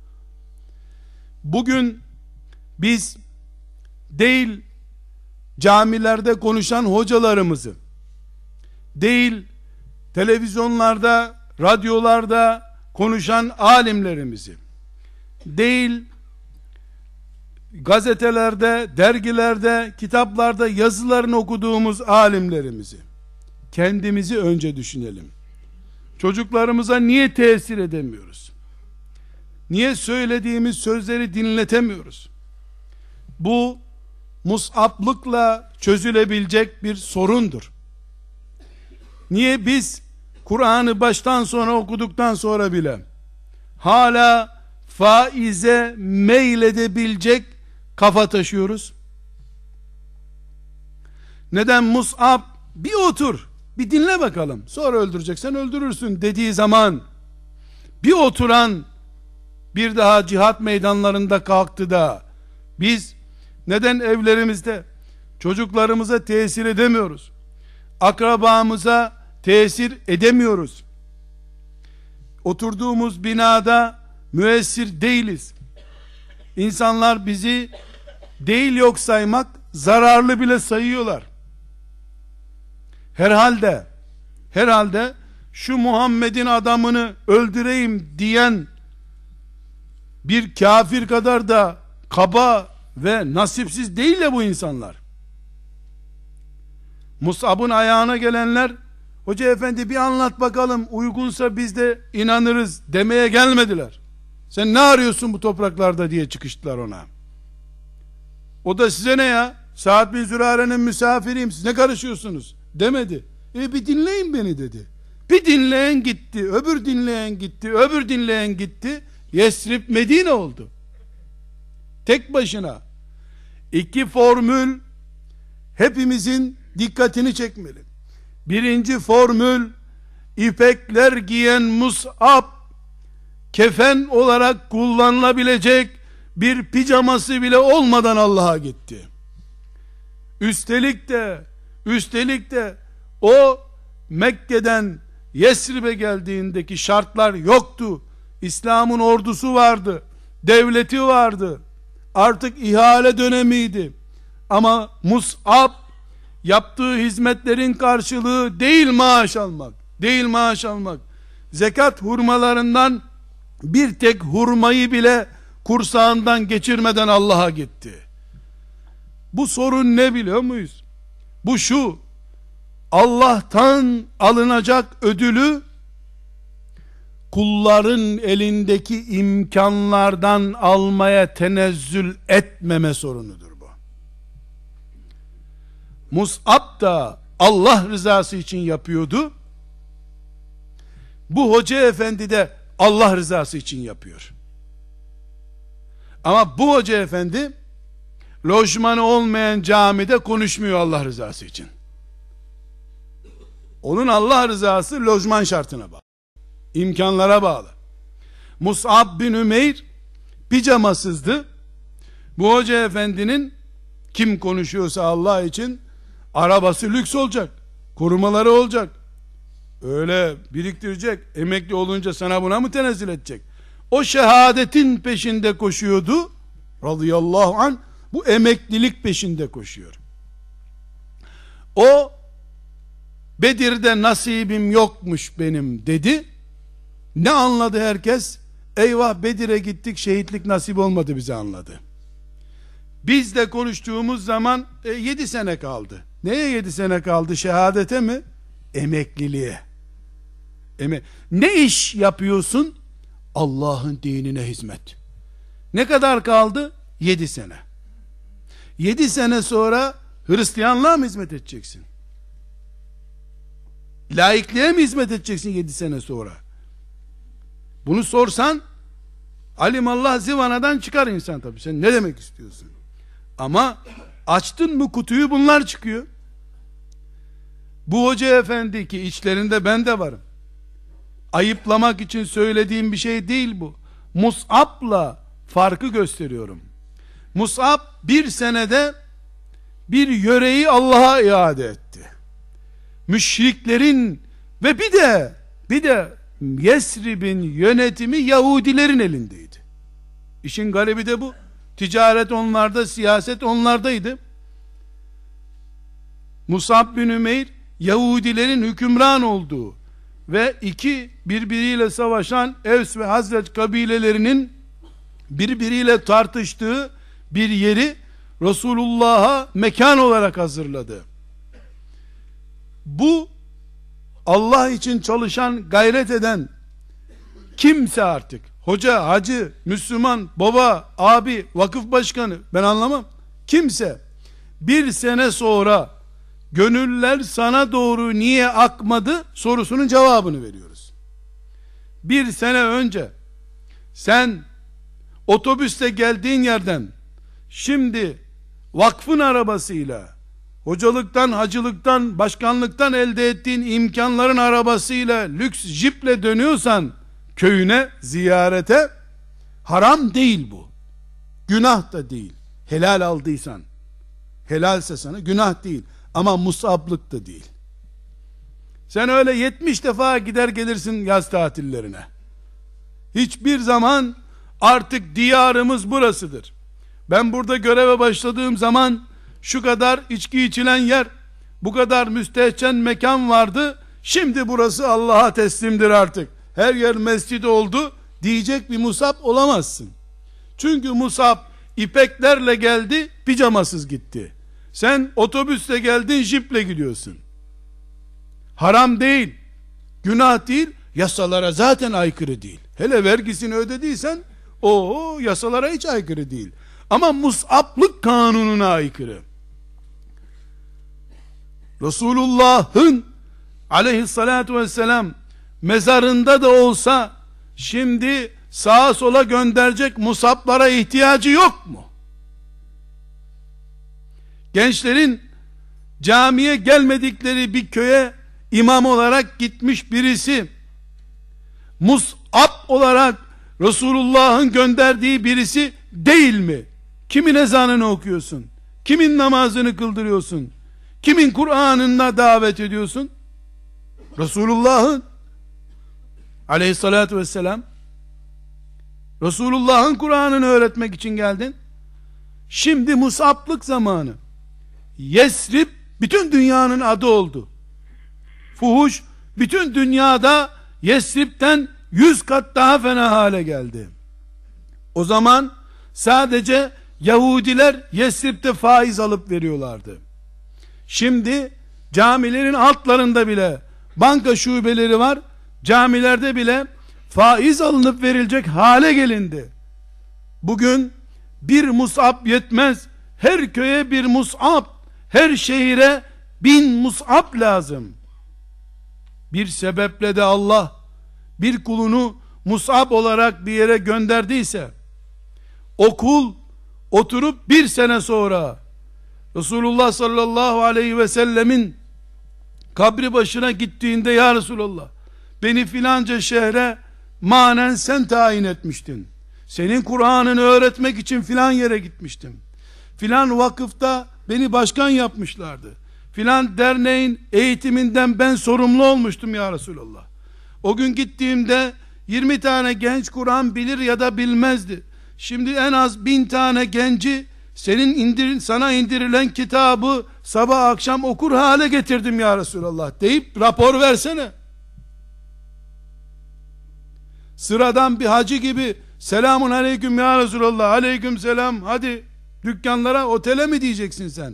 Bugün biz değil camilerde konuşan hocalarımızı, değil televizyonlarda radyolarda konuşan alimlerimizi değil, gazetelerde, dergilerde, kitaplarda yazılarını okuduğumuz alimlerimizi, kendimizi önce düşünelim. Çocuklarımıza niye tesir edemiyoruz? Niye söylediğimiz sözleri dinletemiyoruz? Bu mus'ablıkla çözülebilecek bir sorundur. Niye biz Kur'an'ı baştan sona okuduktan sonra bile hala faize meyledebilecek kafa taşıyoruz? Neden Mus'ab bir otur, bir dinle bakalım, sonra öldüreceksen öldürürsün dediği zaman bir oturan bir daha cihat meydanlarında kalktı da biz neden evlerimizde çocuklarımıza tesir edemiyoruz? Akrabamıza tesir edemiyoruz? Oturduğumuz binada müessir değiliz. İnsanlar bizi değil yok saymak, zararlı bile sayıyorlar. Herhalde, herhalde şu Muhammed'in adamını öldüreyim diyen bir kafir kadar da kaba ve nasipsiz değil ya bu insanlar. Mus'ab'ın ayağına gelenler, hoca efendi bir anlat bakalım, uygunsa biz de inanırız demeye gelmediler. Sen ne arıyorsun bu topraklarda diye çıkıştılar ona. O da size ne ya? Sa'd bin Zürare'nin misafiriyim, siz ne karışıyorsunuz demedi. E bir dinleyin beni dedi. Bir dinleyen gitti, öbür dinleyen gitti, öbür dinleyen gitti. Yesrib Medine oldu. Tek başına. İki formül hepimizin dikkatini çekmeli. Birinci formül, ipekler giyen Mus'ab kefen olarak kullanılabilecek bir pijaması bile olmadan Allah'a gitti. Üstelik de üstelik de o Mekke'den Yesrib'e geldiğindeki şartlar yoktu. İslam'ın ordusu vardı, devleti vardı, artık ihale dönemiydi. Ama Mus'ab yaptığı hizmetlerin karşılığı değil maaş almak, değil maaş almak, zekat hurmalarından bir tek hurmayı bile kursağından geçirmeden Allah'a gitti. Bu sorun ne biliyor muyuz? Bu şu: Allah'tan alınacak ödülü kulların elindeki imkanlardan almaya tenezzül etmeme sorunudur bu. Mus'ab da Allah rızası için yapıyordu. Bu hoca efendi de Allah rızası için yapıyor. Ama bu hoca efendi lojmanı olmayan camide konuşmuyor Allah rızası için. Onun Allah rızası lojman şartına bağlı, imkanlara bağlı. Mus'ab bin Ümeyr pijamasızdı. Bu hoca efendinin, kim konuşuyorsa Allah için, arabası lüks olacak, korumaları olacak, öyle biriktirecek, emekli olunca sana buna mı tenezzül edecek? O şehadetin peşinde koşuyordu radıyallahu anh, bu emeklilik peşinde koşuyor. O Bedir'de nasibim yokmuş benim dedi. Ne anladı herkes? Eyvah, Bedir'e gittik, şehitlik nasip olmadı bize anladı. Biz de konuştuğumuz zaman e, yedi sene kaldı. Neye yedi sene kaldı? Şehadete mi? Emekliliğe. Eme ne iş yapıyorsun? Allah'ın dinine hizmet. Ne kadar kaldı? Yedi sene. Yedi sene sonra Hristiyanlığa mı hizmet edeceksin? Laikliğe mi hizmet edeceksin yedi sene sonra? Bunu sorsan alimallah zivanadan çıkar insan tabii. Sen ne demek istiyorsun? Ama açtın mı kutuyu bunlar çıkıyor. Bu hoca efendi, ki içlerinde ben de varım, ayıplamak için söylediğim bir şey değil bu. Mus'ab'la farkı gösteriyorum. Mus'ab bir senede bir yöreyi Allah'a iade etti. Müşriklerin ve bir de bir de Yesrib'in yönetimi Yahudilerin elindeydi. İşin garibi de bu. Ticaret onlarda, siyaset onlardaydı. Mus'ab bin Ümeyr Yahudilerin hükümran olduğu ve iki birbiriyle savaşan Evs ve Hazret kabilelerinin birbiriyle tartıştığı bir yeri Resulullah'a mekan olarak hazırladı. Bu Allah için çalışan, gayret eden kimse artık, hoca, hacı, Müslüman, baba, abi, vakıf başkanı, ben anlamam, kimse bir sene sonra gönüller sana doğru niye akmadı sorusunun cevabını veriyoruz. Bir sene önce sen otobüste geldiğin yerden şimdi vakfın arabasıyla, hocalıktan, hacılıktan, başkanlıktan elde ettiğin imkanların arabasıyla, lüks jiple dönüyorsan köyüne ziyarete, haram değil bu. Günah da değil. Helal aldıysan, helalse sana günah değil. Ama musablık da değil. Sen öyle yetmiş defa gider gelirsin yaz tatillerine. Hiçbir zaman artık diyarımız burasıdır, ben burada göreve başladığım zaman şu kadar içki içilen yer, bu kadar müstehcen mekan vardı, şimdi burası Allah'a teslimdir artık, her yer mescid oldu diyecek bir Musab olamazsın. Çünkü Musab ipeklerle geldi, pijamasız gitti. Sen otobüsle geldin, jiple gidiyorsun. Haram değil, günah değil, yasalara zaten aykırı değil. Hele vergisini ödediysen o yasalara hiç aykırı değil. Ama musablık kanununa aykırı. Resulullah'ın aleyhissalatu vesselam mezarında da olsa şimdi sağa sola gönderecek musablara ihtiyacı yok mu? Gençlerin camiye gelmedikleri bir köye imam olarak gitmiş birisi, Mus'ab olarak Resulullah'ın gönderdiği birisi değil mi? Kimin ezanını okuyorsun? Kimin namazını kıldırıyorsun? Kimin Kur'an'ına davet ediyorsun? Resulullah'ın aleyhissalatü vesselam. Resulullah'ın Kur'an'ını öğretmek için geldin. Şimdi musablık zamanı. Yesrib bütün dünyanın adı oldu. Fuhuş bütün dünyada Yesrib'ten yüz kat daha fena hale geldi. O zaman sadece Yahudiler Yesrib'te faiz alıp veriyorlardı. Şimdi camilerin altlarında bile banka şubeleri var. Camilerde bile faiz alınıp verilecek hale gelindi. Bugün bir Mus'ab yetmez. Her köye bir Mus'ab, her şehire bin Mus'ab lazım. Bir sebeple de Allah bir kulunu Mus'ab olarak bir yere gönderdiyse, o kul oturup bir sene sonra Resulullah sallallahu aleyhi ve sellemin kabri başına gittiğinde, ya Resulullah beni filanca şehre manen sen tayin etmiştin, senin Kur'an'ını öğretmek için filan yere gitmiştim, filan vakıfta beni başkan yapmışlardı, filan derneğin eğitiminden ben sorumlu olmuştum ya Resulullah, o gün gittiğimde yirmi tane genç Kur'an bilir ya da bilmezdi, şimdi en az bin tane genci senin indir, sana indirilen kitabı sabah akşam okur hale getirdim ya Resulallah deyip rapor versene. Sıradan bir hacı gibi selamun aleyküm ya Resulallah, aleyküm selam, hadi dükkanlara, otele mi diyeceksin sen?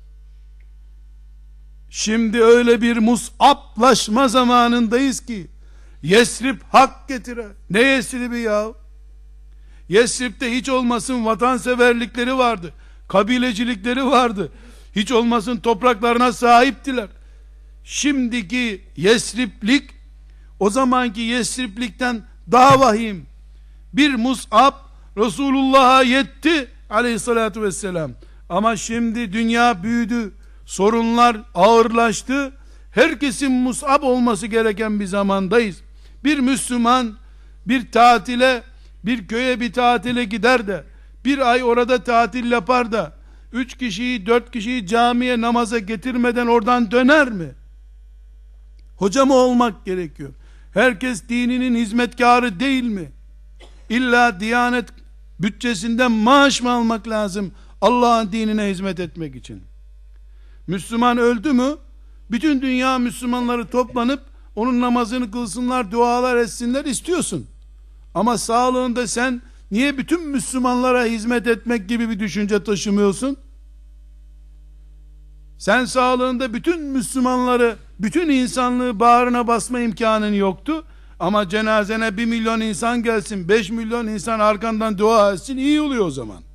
Şimdi öyle bir mus'ablaşma zamanındayız ki Yesrib hak getire. Ne Yesrib'i ya? Yesrib'de hiç olmasın vatanseverlikleri vardı, kabilecilikleri vardı, hiç olmasın topraklarına sahiptiler. Şimdiki Yesriblik o zamanki Yesriblikten daha vahim. Bir Mus'ab Resulullah'a yetti aleyhissalatü vesselam, ama şimdi dünya büyüdü, sorunlar ağırlaştı, herkesin Mus'ab olması gereken bir zamandayız. Bir Müslüman bir tatile, bir köye bir tatile gider de bir ay orada tatil yapar da üç kişiyi dört kişiyi camiye namaza getirmeden oradan döner mi? Hoca mı olmak gerekiyor? Herkes dininin hizmetkarı değil mi? İlla Diyanet bütçesinden maaş mı almak lazım Allah'ın dinine hizmet etmek için? Müslüman öldü mü bütün dünya Müslümanları toplanıp onun namazını kılsınlar, dualar etsinler istiyorsun. Ama sağlığında sen niye bütün Müslümanlara hizmet etmek gibi bir düşünce taşımıyorsun? Sen sağlığında bütün Müslümanları, bütün insanlığı bağrına basma imkanın yoktu. Ama cenazene bir milyon insan gelsin, beş milyon insan arkandan dua etsin, iyi oluyor o zaman.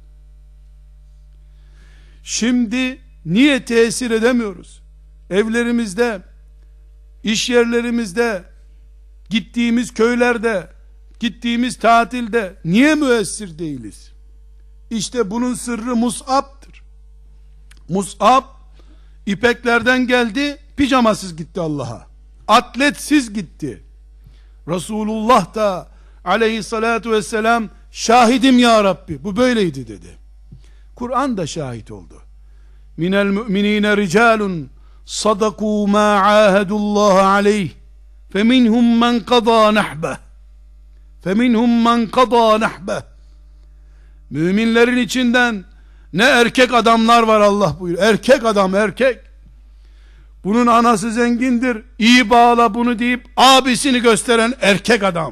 Şimdi niye tesir edemiyoruz? Evlerimizde, iş yerlerimizde, gittiğimiz köylerde, gittiğimiz tatilde niye müessir değiliz? İşte bunun sırrı Mus'ab'tır. Mus'ab İpeklerden geldi, pijamasız gitti Allah'a. Atletsiz gitti. Resulullah da aleyhissalatu vesselam şahidim ya Rabbi, bu böyleydi dedi. Kur'an da şahit oldu. Minel müminine ricalun sadaku ma ahadullah aleyh feminhum men qada nahbeh feminhum men qada nahbeh. Müminlerin içinden ne erkek adamlar var Allah buyuruyor. Erkek adam, erkek. Bunun anası zengindir, iyi bağla bunu deyip abisini gösteren erkek adam.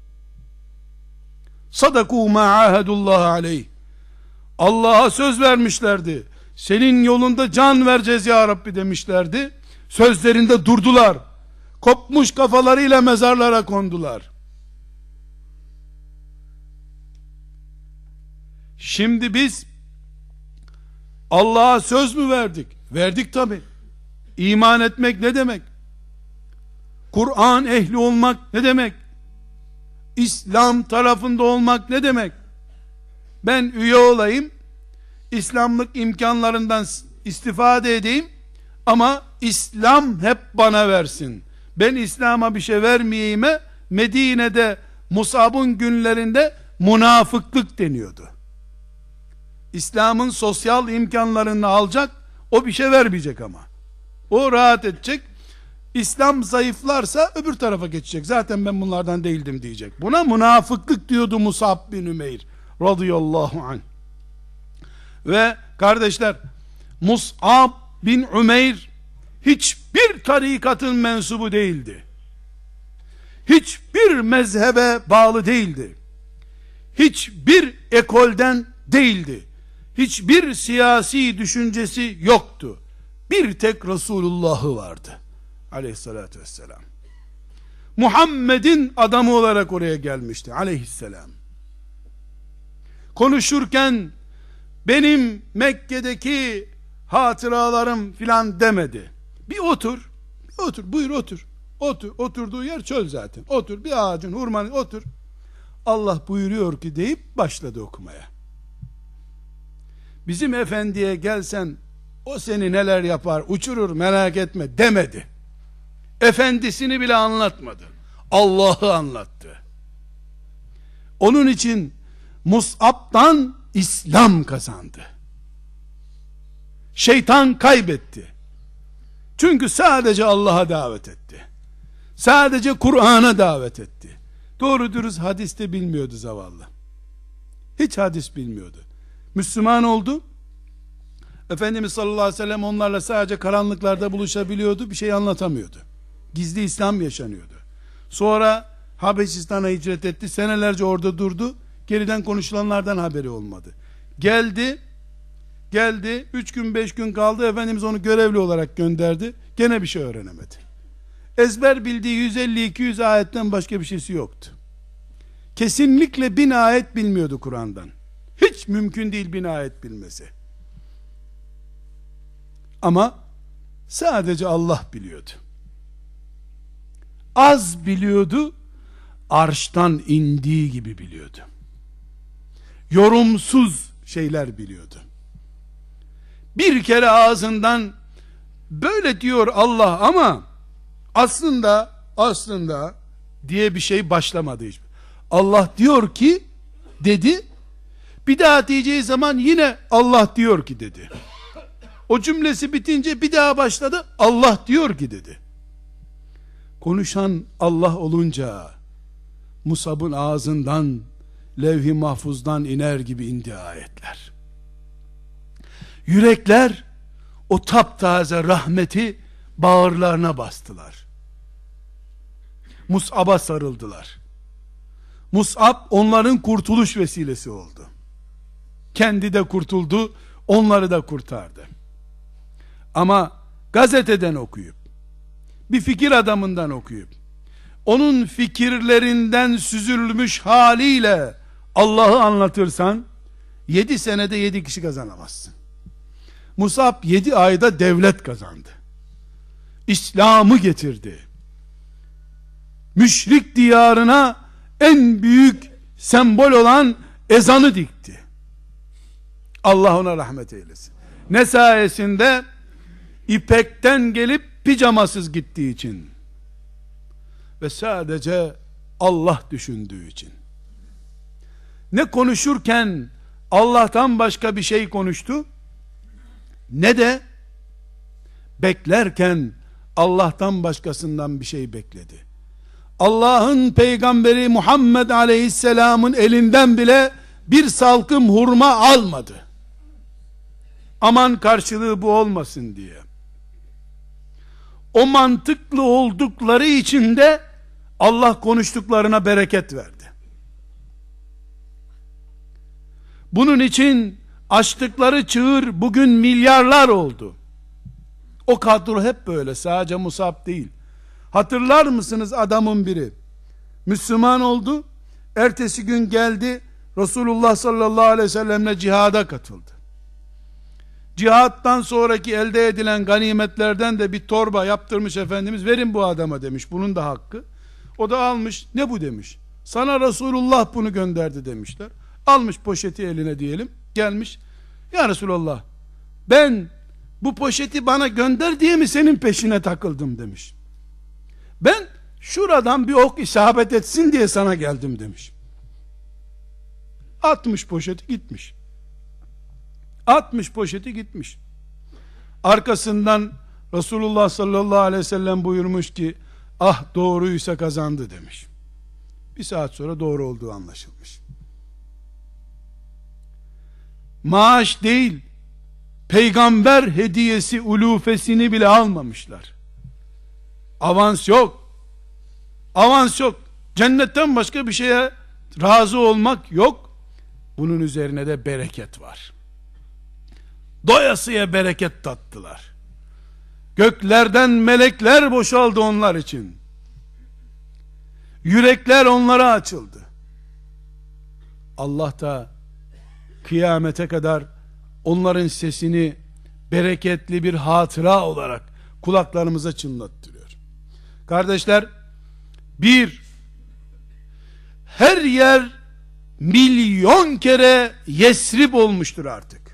Sadaku ma ahadullah aleyh. Allah'a söz vermişlerdi. Senin yolunda can vereceğiz ya Rabbi demişlerdi. Sözlerinde durdular. Kopmuş kafalarıyla mezarlara kondular. Şimdi biz Allah'a söz mü verdik? Verdik tabi. İman etmek ne demek? Kur'an ehli olmak ne demek? İslam tarafında olmak ne demek? Ben üye olayım, İslamlık imkanlarından istifade edeyim, ama İslam hep bana versin. Ben İslam'a bir şey vermeyeyime Medine'de Musab'ın günlerinde münafıklık deniyordu. İslam'ın sosyal imkanlarını alacak, o bir şey vermeyecek ama. O rahat edecek. İslam zayıflarsa öbür tarafa geçecek. Zaten ben bunlardan değildim diyecek. Buna münafıklık diyordu Musab bin Ümeyr radıyallahu anh. Ve kardeşler, Mus'ab bin Ümeyr hiçbir tarikatın mensubu değildi. Hiçbir mezhebe bağlı değildi. Hiçbir ekolden değildi. Hiçbir siyasi düşüncesi yoktu. Bir tek Resulullah'ı vardı aleyhissalatü vesselam. Muhammed'in adamı olarak oraya gelmişti aleyhisselam. Konuşurken benim Mekke'deki hatıralarım filan demedi. Bir otur, bir otur, buyur otur. Otur, oturduğu yer çöl zaten. Otur, bir ağacın, hurmanın otur. Allah buyuruyor ki deyip başladı okumaya. Bizim efendiye gelsen o seni neler yapar, uçurur, merak etme demedi. Efendisini bile anlatmadı. Allah'ı anlattı. Onun için Mus'ab'dan İslam kazandı. Şeytan kaybetti. Çünkü sadece Allah'a davet etti. Sadece Kur'an'a davet etti. Doğru dürüst hadis de bilmiyordu zavallı. Hiç hadis bilmiyordu. Müslüman oldu. Efendimiz sallallahu aleyhi ve sellem onlarla sadece karanlıklarda buluşabiliyordu. Bir şey anlatamıyordu. Gizli İslam yaşanıyordu. Sonra Habeşistan'a hicret etti. Senelerce orada durdu. Geriden konuşulanlardan haberi olmadı. Geldi. Geldi. Üç gün beş gün kaldı. Efendimiz onu görevli olarak gönderdi. Gene bir şey öğrenemedi. Ezber bildiği yüz elli iki yüz ayetten başka bir şeysi yoktu. Kesinlikle bin ayet bilmiyordu Kur'an'dan. Hiç mümkün değil bin ayet bilmesi. Ama sadece Allah biliyordu. Az biliyordu, arştan indiği gibi biliyordu. Yorumsuz şeyler biliyordu. Bir kere ağzından böyle diyor Allah ama aslında aslında diye bir şey başlamadı hiç. Allah diyor ki dedi, bir daha diyeceği zaman yine Allah diyor ki dedi. O cümlesi bitince bir daha başladı, Allah diyor ki dedi. Konuşan Allah olunca Musab'ın ağzından levh-i mahfuzdan iner gibi indi ayetler. Yürekler o taptaze rahmeti bağırlarına bastılar. Mus'ab'a sarıldılar. Mus'ab onların kurtuluş vesilesi oldu. Kendi de kurtuldu, onları da kurtardı. Ama gazeteden okuyup, bir fikir adamından okuyup, onun fikirlerinden süzülmüş haliyle Allah'ı anlatırsan, yedi senede yedi kişi kazanamazsın. Mus'ab yedi ayda devlet kazandı. İslam'ı getirdi. Müşrik diyarına en büyük sembol olan ezanı dikti. Allah ona rahmet eylesin. Ne sayesinde? İpekten gelip pijamasız gittiği için ve sadece Allah düşündüğü için. Ne konuşurken Allah'tan başka bir şey konuştu, ne de beklerken Allah'tan başkasından bir şey bekledi. Allah'ın peygamberi Muhammed Aleyhisselam'ın elinden bile bir salkım hurma almadı. Aman karşılığı bu olmasın diye. O mantıklı oldukları için de Allah konuştuklarına bereket verdi. Bunun için açtıkları çığır bugün milyarlar oldu. O kadro hep böyle, sadece Mus'ab değil. Hatırlar mısınız, adamın biri Müslüman oldu, ertesi gün geldi Resulullah sallallahu aleyhi ve sellemle cihada katıldı. Cihattan sonraki elde edilen ganimetlerden de bir torba yaptırmış Efendimiz, verin bu adama demiş, bunun da hakkı. O da almış, ne bu demiş, sana Resulullah bunu gönderdi demişler. Almış poşeti eline diyelim, gelmiş, ya Resulullah ben bu poşeti bana gönder diye mi senin peşine takıldım demiş. Ben şuradan bir ok isabet etsin diye sana geldim demiş. Atmış poşeti gitmiş. Atmış poşeti gitmiş. Arkasından Resulullah sallallahu aleyhi ve sellem buyurmuş ki, ah doğruysa kazandı demiş. Bir saat sonra doğru olduğu anlaşılmış. Maaş değil, peygamber hediyesi ulufesini bile almamışlar. Avans yok. Avans yok. Cennetten başka bir şeye razı olmak yok. Bunun üzerine de bereket var. Doyasıya bereket tattılar. Göklerden melekler boşaldı onlar için. Yürekler onlara açıldı. Allah da kıyamete kadar onların sesini bereketli bir hatıra olarak kulaklarımıza çınlattırıyor. Kardeşler, bir, her yer milyon kere Yesrib olmuştur artık.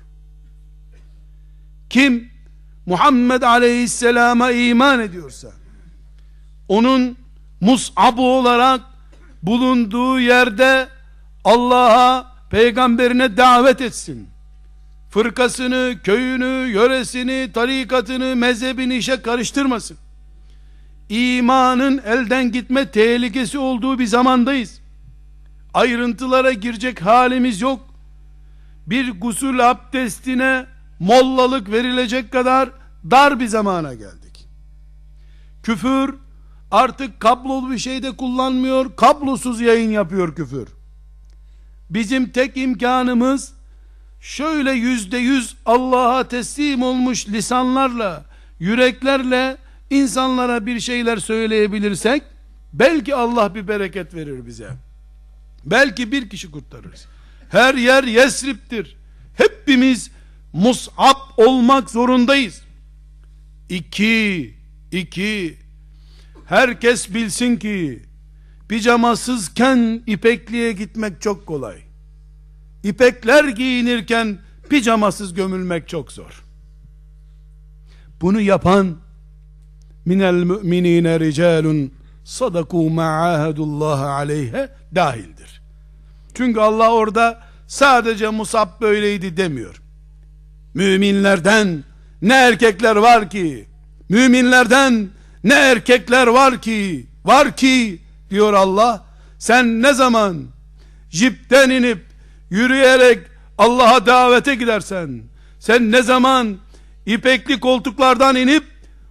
Kim Muhammed Aleyhisselam'a iman ediyorsa, onun Mus'ab'ı olarak bulunduğu yerde Allah'a, peygamberine davet etsin. Fırkasını, köyünü, yöresini, tarikatını, mezhebini işe karıştırmasın. İmanın elden gitme tehlikesi olduğu bir zamandayız. Ayrıntılara girecek halimiz yok. Bir gusül abdestine mollalık verilecek kadar dar bir zamana geldik. Küfür artık kablolu bir şey de kullanmıyor, kablosuz yayın yapıyor küfür. Bizim tek imkanımız, şöyle yüzde yüz Allah'a teslim olmuş lisanlarla, yüreklerle insanlara bir şeyler söyleyebilirsek, belki Allah bir bereket verir bize. Belki bir kişi kurtarırız. Her yer Yesrib'tir. Hepimiz Mus'ab olmak zorundayız. İki, iki, herkes bilsin ki, pijamasızken ipekliğe gitmek çok kolay. İpekler giyinirken pijamasız gömülmek çok zor. Bunu yapan, minel müminine ricalun sadaku ma'ahadullah aleyhe dahildir. Çünkü Allah orada sadece Mus'ab böyleydi demiyor. Müminlerden ne erkekler var ki, müminlerden ne erkekler var ki, var ki diyor Allah, sen ne zaman jipten inip yürüyerek Allah'a davete gidersen, sen ne zaman ipekli koltuklardan inip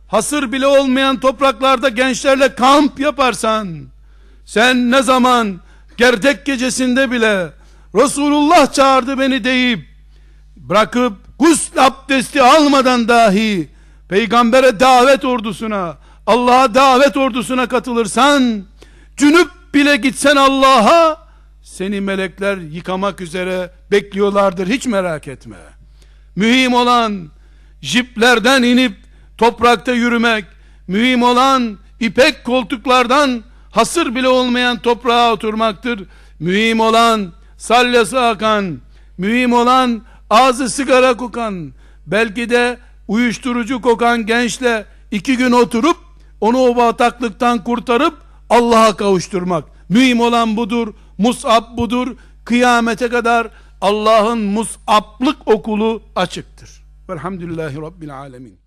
hasır bile olmayan topraklarda gençlerle kamp yaparsan, sen ne zaman gerdek gecesinde bile Resulullah çağırdı beni deyip bırakıp gusül abdesti almadan dahi peygambere davet ordusuna, Allah'a davet ordusuna katılırsan, cünüp bile gitsen Allah'a, seni melekler yıkamak üzere bekliyorlardır, hiç merak etme. Mühim olan jiplerden inip toprakta yürümek, mühim olan ipek koltuklardan hasır bile olmayan toprağa oturmaktır. Mühim olan salyası akan, mühim olan ağzı sigara kokan, belki de uyuşturucu kokan gençle iki gün oturup onu o bataklıktan kurtarıp Allah'a kavuşturmak. Mühim olan budur. Mus'ab budur. Kıyamete kadar Allah'ın Mus'ab'lık okulu açıktır. Velhamdülillahi Rabbil alemin.